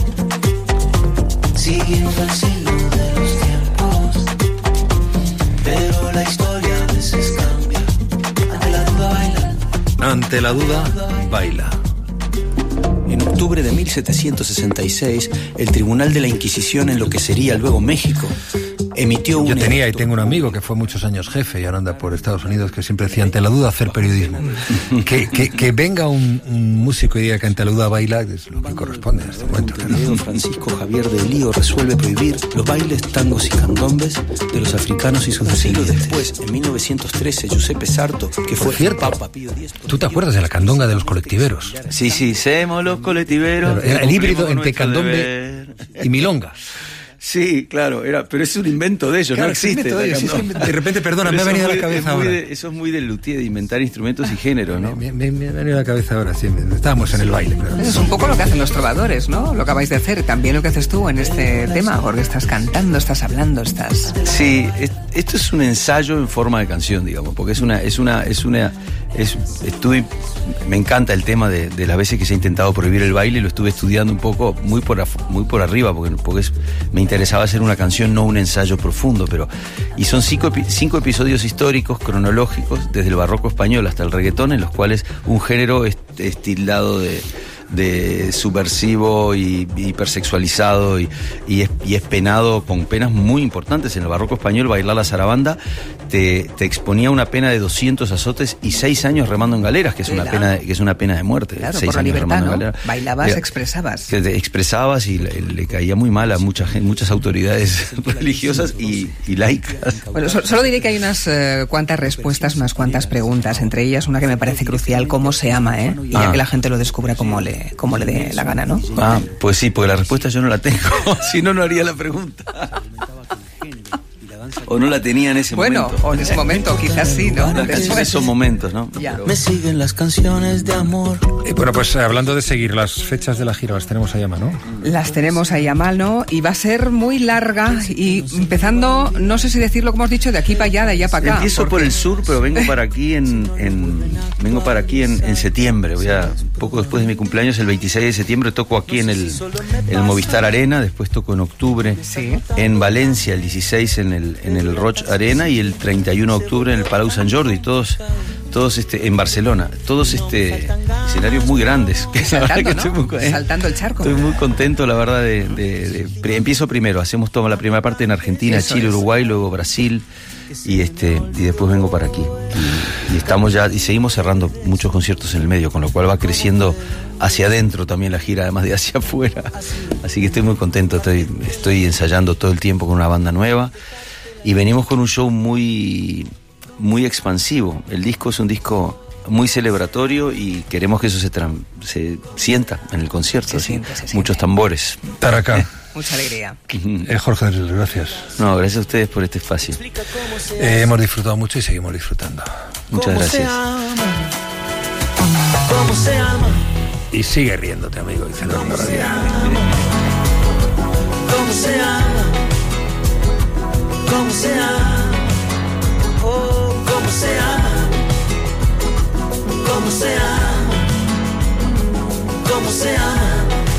siguiendo el siglo de los tiempos, pero la historia a veces cambia. Ante la duda baila. Ante la duda baila. En octubre de mil setecientos sesenta y seis, el Tribunal de la Inquisición, en lo que sería luego México, emitió un... Yo tenía y tengo un amigo que fue muchos años jefe y ahora anda por Estados Unidos, que siempre decía, ante la duda hacer periodismo. Que, que, que venga un, un músico y diga que ante la duda baila, es lo que corresponde en este momento. Montevideo, Francisco Javier de Lío resuelve prohibir los bailes, tangos y candombes de los africanos y sus descendientes. Después, en mil novecientos trece, Giuseppe Sarto, que fue cierto, Papa Pío X... ¿Tú te acuerdas de la candonga de los colectiveros? Sí, sí, semos los colectiveros. Claro, era el híbrido entre candombe y milonga. Sí, claro, era, pero es un invento de ellos, claro, no existe. De, ellos, sí, de repente, perdona, me ha venido a la cabeza ahora. De, eso es muy del luthier, de inventar instrumentos y géneros, ¿no? Me, me, me ha venido a la cabeza ahora, sí, estábamos en el baile. Pero... Es un poco lo que hacen los trovadores, ¿no? Lo acabáis de hacer, también lo que haces tú en este tema, porque estás cantando, estás hablando, estás... Sí, es, esto es un ensayo en forma de canción, digamos, porque es una, es una, es una, es, estuve, me encanta el tema de, de las veces que se ha intentado prohibir el baile, lo estuve estudiando un poco, muy por, muy por arriba, porque, porque es, me interesaba hacer una canción, no un ensayo profundo, pero y son cinco, cinco episodios históricos, cronológicos, desde el barroco español hasta el reggaetón, en los cuales un género es, es tildado de, de subversivo y hipersexualizado y, y, es, y es penado con penas muy importantes. En el barroco español, bailar la zarabanda te, te exponía una pena de doscientos azotes y seis años remando en galeras, que es una, pena, que es una pena de muerte. Claro, seis por la años libertad, remando ¿no? en galera. Bailabas, Era, expresabas. Que te expresabas y le, le caía muy mal a mucha gente, muchas autoridades religiosas y, y laicas. Bueno, so, solo diré que hay unas uh, cuantas respuestas, unas cuantas preguntas, entre ellas una que me parece crucial, ¿cómo se ama, eh? Y ya ah. que la gente lo descubra como le, como le dé la gana, ¿no? Ah, pues sí, porque la respuesta yo no la tengo, si no, no haría la pregunta. O no la tenía en ese bueno, momento. Bueno, o en ese momento quizás sí, ¿no? Las canciones son momentos, ¿no? Ya. Me siguen las canciones de amor. Y bueno, pues hablando de seguir, las fechas de la gira las tenemos ahí a mano. Las tenemos ahí a mano y va a ser muy larga y empezando, no sé si decirlo como has dicho, de aquí para allá, de allá para acá. Empiezo porque... por el sur, pero vengo para aquí en, en vengo para aquí en, en septiembre. Voy a, poco después de mi cumpleaños, el veintiséis de septiembre, toco aquí en el, en el Movistar Arena, después toco en octubre sí. en Valencia, el dieciséis en el, en el Roig Arena y el treinta y uno de octubre en el Palau Sant Jordi, todos todos este en Barcelona, todos este escenarios muy grandes. Que saltando, que ¿no? estoy muy, eh, saltando el charco. Estoy muy contento, la verdad, de, de, de, de empiezo primero, hacemos toda la primera parte en Argentina, Eso Chile, es. Uruguay, luego Brasil y este y después vengo para aquí. Y, y estamos ya y seguimos cerrando muchos conciertos en el medio, con lo cual va creciendo hacia adentro también la gira, además de hacia afuera. Así que estoy muy contento, estoy estoy ensayando todo el tiempo con una banda nueva. Y venimos con un show muy, muy expansivo. El disco es un disco muy celebratorio y queremos que eso se, tram, se sienta en el concierto. Se siente, se siente. Muchos tambores. Taracá. Mucha alegría. Eh, Jorge, gracias. No, gracias a ustedes por este espacio. Eh, hemos disfrutado mucho y seguimos disfrutando. Muchas gracias. ¿Cómo se ama? Y sigue riéndote, amigo, dice Leonardo Radial. ¿Cómo se ama? ¿Cómo se ama? Oh, ¿cómo se ama? ¿Cómo se ama? ¿Cómo se ama?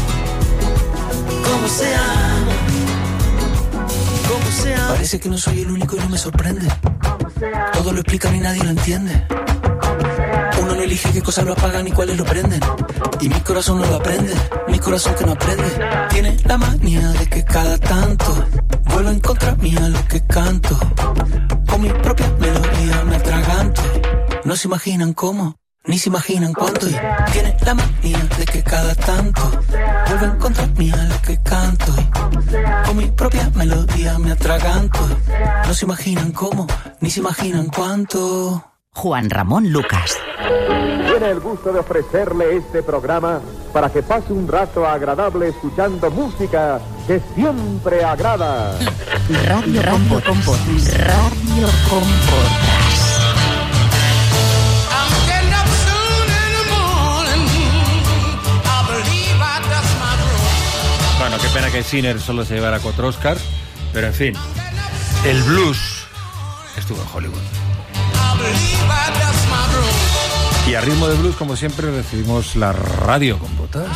¿Cómo se ama? ¿Cómo se ama? Parece que no soy el único y no me sorprende. Todo lo explican y nadie lo entiende. Uno no elige qué cosas lo apagan y cuáles lo prenden. Y mi corazón no lo aprende. Mi corazón que no aprende. Tiene la manía de que cada tanto vuelvo en contra mía lo que canto. Con mi propia melodía me atraganto. No se imaginan cómo, ni se imaginan cuánto. Y tiene la manía de que cada tanto vuelvo en contra mía lo que canto. Y con mi propia melodía me atraganto. No se imaginan cómo, ni se imaginan cuánto. Juan Ramón Lucas. Tiene el gusto de ofrecerle este programa para que pase un rato agradable escuchando música que siempre agrada. Radio Compotas. Radio Compotas. pena que Sinner solo se llevara cuatro Oscars, pero en fin, el blues estuvo en Hollywood. Y a ritmo de blues, como siempre, recibimos la radio con botas.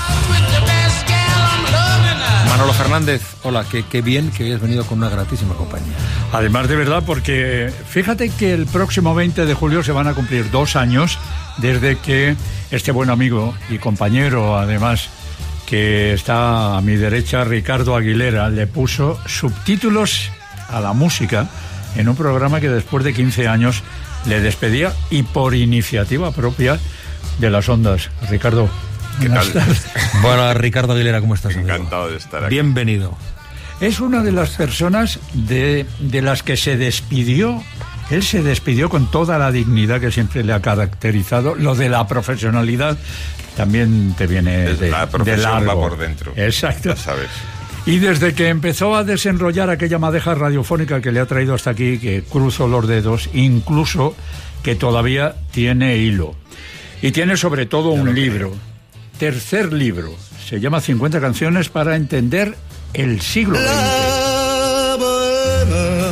Manolo Fernández, hola, qué, qué bien que hayas venido con una gratísima compañía. Además, de verdad, porque fíjate que el próximo veinte de julio se van a cumplir dos años desde que este buen amigo y compañero, además, que está a mi derecha, Ricardo Aguilera, le puso subtítulos a la música en un programa que después de quince años le despedía y por iniciativa propia de las ondas. Ricardo, ¿qué tal? Bueno, Ricardo Aguilera, ¿cómo estás? Encantado amigo? de estar aquí. Bienvenido. Es una de las personas de, de las que se despidió. Él se despidió con toda la dignidad que siempre le ha caracterizado. Lo de la profesionalidad también te viene es de, la profesión de largo. va por dentro. Exacto. Ya sabes. Y desde que empezó a desenrollar aquella madeja radiofónica que le ha traído hasta aquí, que cruzo los dedos, incluso que todavía tiene hilo. Y tiene sobre todo un libro, tercer libro, se llama cincuenta canciones para entender el siglo veinte. La bohème,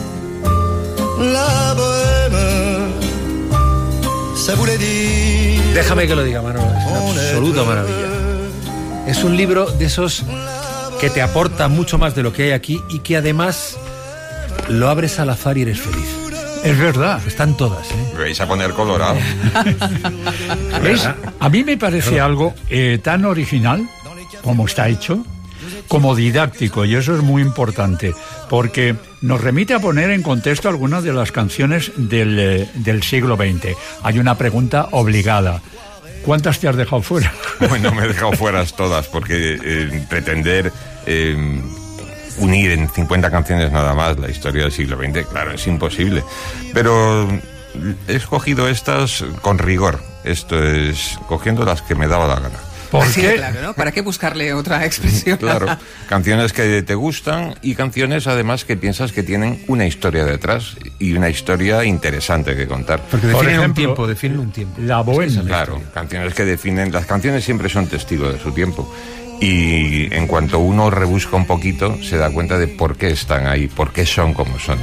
la bohème, ça voulait dire... Déjame que lo diga, Manolo, es una absoluta maravilla. Es un libro de esos que te aporta mucho más de lo que hay aquí y que además lo abres al azar y eres feliz. Es verdad. Están todas, ¿eh? Me vais a poner colorado. ¿Ves? A mí me parece algo eh, tan original como está hecho, como didáctico, y eso es muy importante, porque nos remite a poner en contexto algunas de las canciones del, eh, del siglo veinte. Hay una pregunta obligada. ¿Cuántas te has dejado fuera? Bueno, me he dejado fuera todas, porque eh, pretender eh, unir en cincuenta canciones nada más la historia del siglo veinte, claro, es imposible. Pero he escogido estas con rigor, esto es, cogiendo las que me daba la gana. ¿Por sí, qué? Claro, ¿no? ¿Para qué buscarle otra expresión? Claro, canciones que te gustan y canciones además que piensas que tienen una historia detrás y una historia interesante que contar. Porque definen ejemplo, un tiempo, definen un tiempo. La bohemia. Claro, canciones que definen, las canciones siempre son testigos de su tiempo. Y en cuanto uno rebusca un poquito, se da cuenta de por qué están ahí, por qué son como son.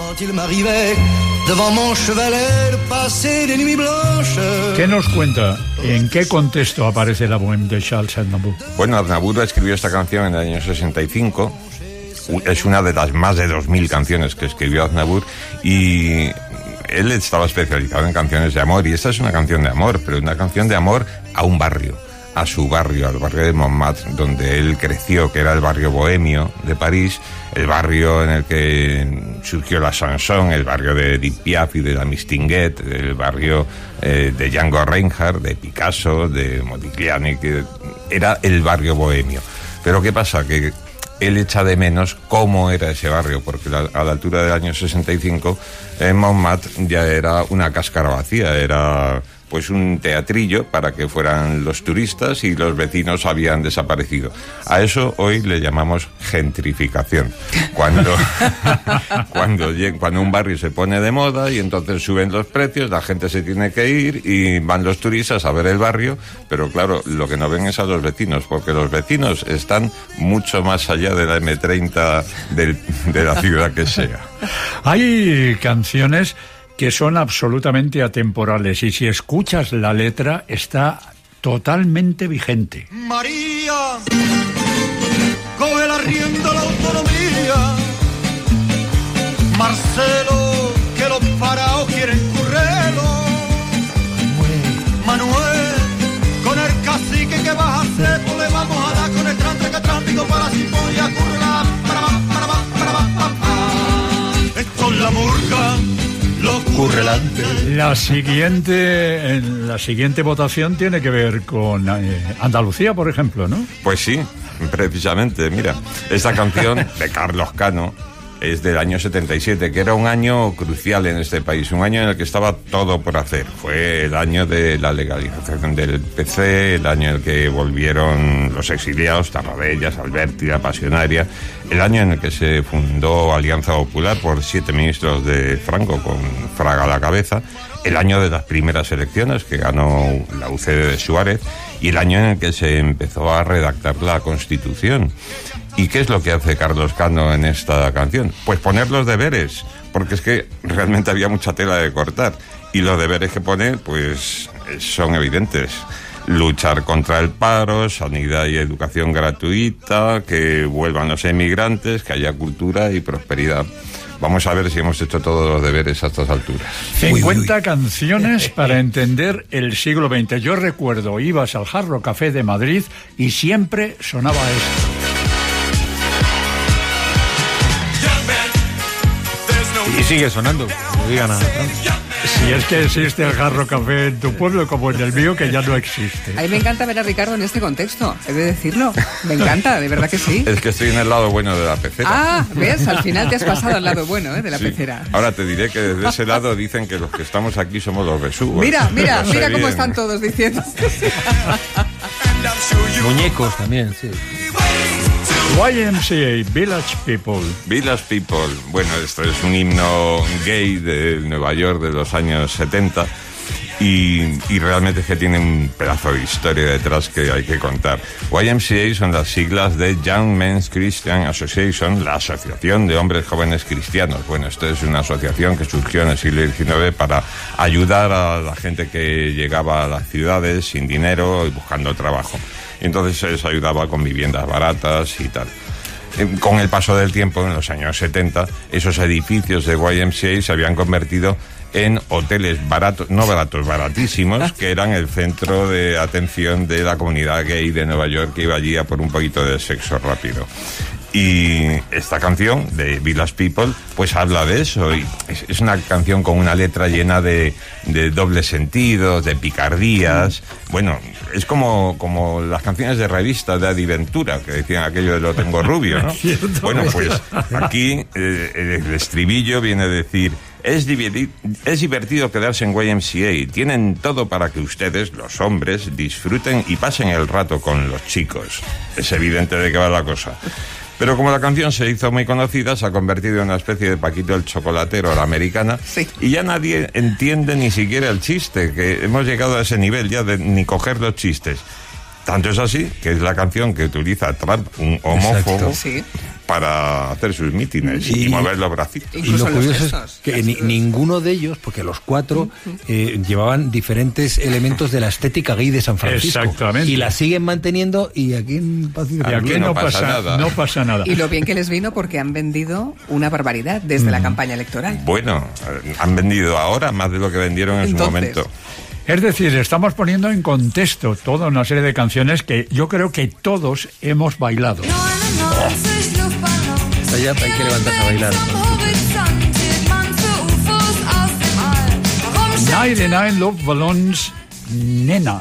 ¿Qué nos cuenta? ¿En qué contexto aparece la bohème de Charles Aznavour? Bueno, Aznavour escribió esta canción en el año sesenta y cinco. Es una de las más de dos mil canciones que escribió Aznavour y él estaba especializado en canciones de amor. Y esta es una canción de amor, pero una canción de amor a un barrio. A su barrio, al barrio de Montmartre, donde él creció, que era el barrio bohemio de París, el barrio en el que surgió la chanson, el barrio de Edith Piaf y de la Mistinguet, el barrio eh, de Django Reinhardt, de Picasso, de Modigliani, que era el barrio bohemio. Pero ¿qué pasa? Que él echa de menos cómo era ese barrio, porque la, a la altura del año sesenta y cinco, en Montmartre ya era una cáscara vacía, era pues un teatrillo para que fueran los turistas y los vecinos habían desaparecido. A eso hoy le llamamos gentrificación. Cuando, cuando, cuando un barrio se pone de moda y entonces suben los precios, la gente se tiene que ir y van los turistas a ver el barrio, pero claro, lo que no ven es a los vecinos, porque los vecinos están mucho más allá de la eme treinta del, de la ciudad que sea. Hay canciones que son absolutamente atemporales y si escuchas la letra está totalmente vigente. María, coge la rienda la autonomía. Marcelo, que los paraos quieren currelo. Manuel, con el cacique que vas a hacer, pues le vamos a dar con el trántrico trántrico para la sinfonía currela. Para, para, para, para, para, para. Esto es la murga. La siguiente, la siguiente votación tiene que ver con eh, Andalucía, por ejemplo, ¿no? Pues sí, precisamente. Mira, esta canción de Carlos Cano es del año setenta y siete, que era un año crucial en este país, un año en el que estaba todo por hacer. Fue el año de la legalización del P C, el año en el que volvieron los exiliados, Tarradellas, Alberti, la Pasionaria, el año en el que se fundó Alianza Popular por siete ministros de Franco, con Fraga a la cabeza, el año de las primeras elecciones, que ganó la U C D de Suárez, y el año en el que se empezó a redactar la Constitución. ¿Y qué es lo que hace Carlos Cano en esta canción? Pues poner los deberes, porque es que realmente había mucha tela de cortar. Y los deberes que pone, pues, son evidentes. Luchar contra el paro, sanidad y educación gratuita, que vuelvan los emigrantes, que haya cultura y prosperidad. Vamos a ver si hemos hecho todos los deberes a estas alturas. cincuenta canciones para entender el siglo veinte. Yo recuerdo, ibas al Hard Rock Café de Madrid y siempre sonaba esto. Y sigue sonando, no digan nada. Si es que existe el Hard Rock Café en tu pueblo como en el mío, que ya no existe. A mí me encanta ver a Ricardo en este contexto, he de decirlo. Me encanta, de verdad que sí. Es que estoy en el lado bueno de la pecera. Ah, ¿ves? Al final te has pasado al lado bueno, ¿eh? De la sí. pecera. Ahora te diré que desde ese lado dicen que los que estamos aquí somos los besugos. Mira, mira, No sé mira cómo bien. están todos diciendo. Muñecos también, sí. Y M C A, Village People. Village People. Bueno, esto es un himno gay de Nueva York de los años setenta y, y realmente es que tiene un pedazo de historia detrás que hay que contar. Y M C A son las siglas de Young Men's Christian Association, la Asociación de Hombres Jóvenes Cristianos. Bueno, esto es una asociación que surgió en el siglo diecinueve para ayudar a la gente que llegaba a las ciudades sin dinero y buscando trabajo. Entonces se les ayudaba con viviendas baratas y tal. Con el paso del tiempo, en los años setenta, esos edificios de Y M C A se habían convertido en hoteles baratos, no baratos, baratísimos, que eran el centro de atención de la comunidad gay de Nueva York, que iba allí a por un poquito de sexo rápido. Y esta canción de Village People pues habla de eso, y es, es una canción con una letra llena de, de dobles sentidos, de picardías. Bueno, es como, como las canciones de revista de Adi Ventura, que decían aquello de lo tengo rubio, ¿no? Bueno, pues aquí eh, el estribillo viene a decir: Es divertido, es divertido quedarse en Y M C A. Tienen todo para que ustedes, los hombres, disfruten y pasen el rato con los chicos. Es evidente de qué va la cosa. Pero como la canción se hizo muy conocida, se ha convertido en una especie de Paquito el Chocolatero a la americana, sí. Y ya nadie entiende ni siquiera el chiste, que hemos llegado a ese nivel ya de ni coger los chistes. Tanto es así que es la canción que utiliza Trump, un homófobo, sí. para hacer sus mítines y, y mover los bracitos. Y lo curioso es que ni, ninguno de ellos, porque los cuatro eh, llevaban diferentes elementos de la estética gay de San Francisco. Exactamente. Y la siguen manteniendo y aquí en Pacífico y aquí no, no, pasa, pasa nada. no pasa nada. Y lo bien que les vino porque han vendido una barbaridad desde mm. la campaña electoral. Bueno, han vendido ahora más de lo que vendieron en Entonces, su momento. Es decir, estamos poniendo en contexto toda una serie de canciones que yo creo que todos hemos bailado. Oh. Ya hay que levantarse a bailar. noventa y nueve Love Balloons, Nena.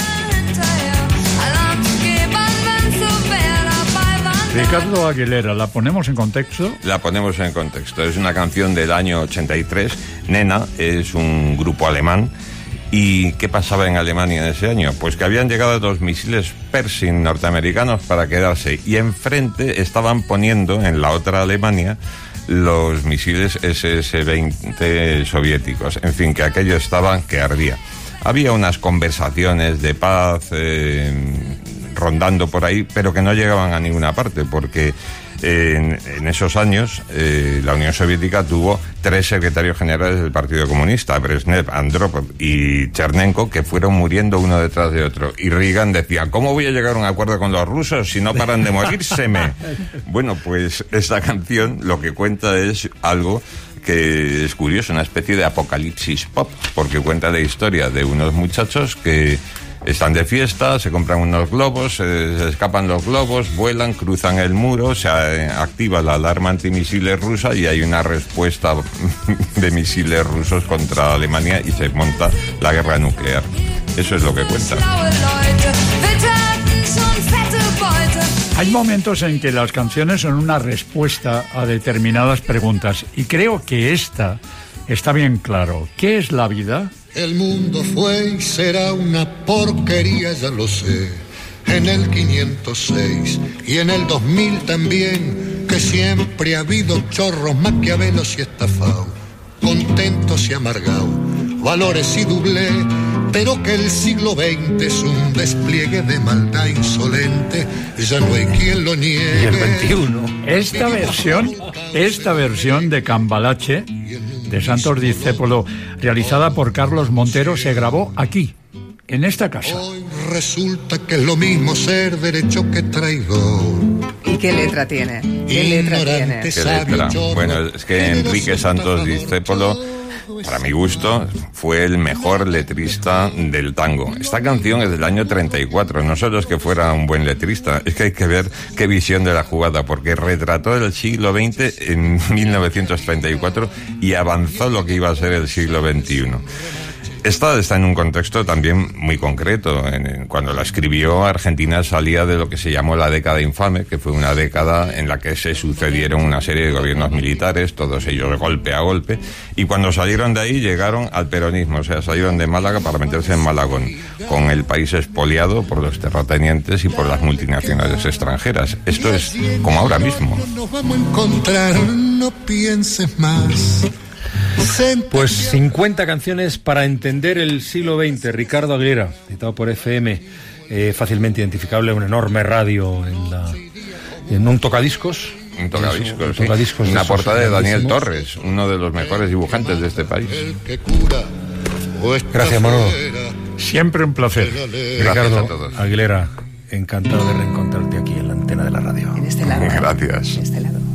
Ricardo Aguilera, ¿la ponemos en contexto? La ponemos en contexto. Es una canción del año ochenta y tres. Nena es un grupo alemán. ¿Y qué pasaba en Alemania en ese año? Pues que habían llegado dos misiles Pershing norteamericanos para quedarse y enfrente estaban poniendo en la otra Alemania los misiles ese ese veinte soviéticos. En fin, que aquello estaba que ardía. Había unas conversaciones de paz eh, rondando por ahí, pero que no llegaban a ninguna parte porque En, en esos años eh, la Unión Soviética tuvo tres secretarios generales del Partido Comunista, Brezhnev, Andropov y Chernenko, que fueron muriendo uno detrás de otro. Y Reagan decía: ¿cómo voy a llegar a un acuerdo con los rusos si no paran de morírseme? Bueno, pues esta canción lo que cuenta es algo que es curioso, una especie de apocalipsis pop, porque cuenta la historia de unos muchachos que están de fiesta, se compran unos globos, se, se escapan los globos, vuelan, cruzan el muro, se activa la alarma antimisiles rusa y hay una respuesta de misiles rusos contra Alemania y se monta la guerra nuclear. Eso es lo que cuenta. Hay momentos en que las canciones son una respuesta a determinadas preguntas y creo que esta está bien claro. ¿Qué es la vida? El mundo fue y será una porquería, ya lo sé. En el quinientos seis y en el dos mil también, que siempre ha habido chorros, maquiavelos y estafados, contentos y amargados, valores y doblé, pero que el siglo veinte es un despliegue de maldad insolente, ya no hay quien lo niegue. Y el veintiuno. Esta versión, esta versión de Cambalache, de Santos Discépolo, realizada por Carlos Montero, se grabó aquí, en esta casa. Hoy resulta que es lo mismo ser derecho que traidor. ¿Y qué letra tiene? ¿Qué letra tiene? ¿Qué letra? Bueno, es que Enrique Santos Discépolo, para mi gusto, fue el mejor letrista del tango. Esta canción es del año treinta y cuatro, no solo es que fuera un buen letrista, es que hay que ver qué visión de la jugada, porque retrató el siglo veinte en mil novecientos treinta y cuatro y avanzó lo que iba a ser el siglo veintiuno. Esta está en un contexto también muy concreto. En, en, cuando la escribió, Argentina salía de lo que se llamó la década infame, que fue una década en la que se sucedieron una serie de gobiernos militares, todos ellos golpe a golpe, y cuando salieron de ahí llegaron al peronismo, o sea, salieron de Málaga para meterse en Malagón, con el país expoliado por los terratenientes y por las multinacionales extranjeras. Esto es como ahora mismo. Nos vamos a encontrar, no pienses más. Pues cincuenta canciones para entender el siglo veinte. Ricardo Aguilera, editado por F M, eh, fácilmente identificable, una enorme radio en, la, en un tocadiscos. Un tocadiscos, un sí. tocadiscos Una de portada de Daniel grandísimos. Torres, uno de los mejores dibujantes de este país. Gracias, Manolo. Siempre un placer. Ricardo a todos. Aguilera, encantado de reencontrarte aquí en la antena de la radio. En este lado. Gracias. En este lado.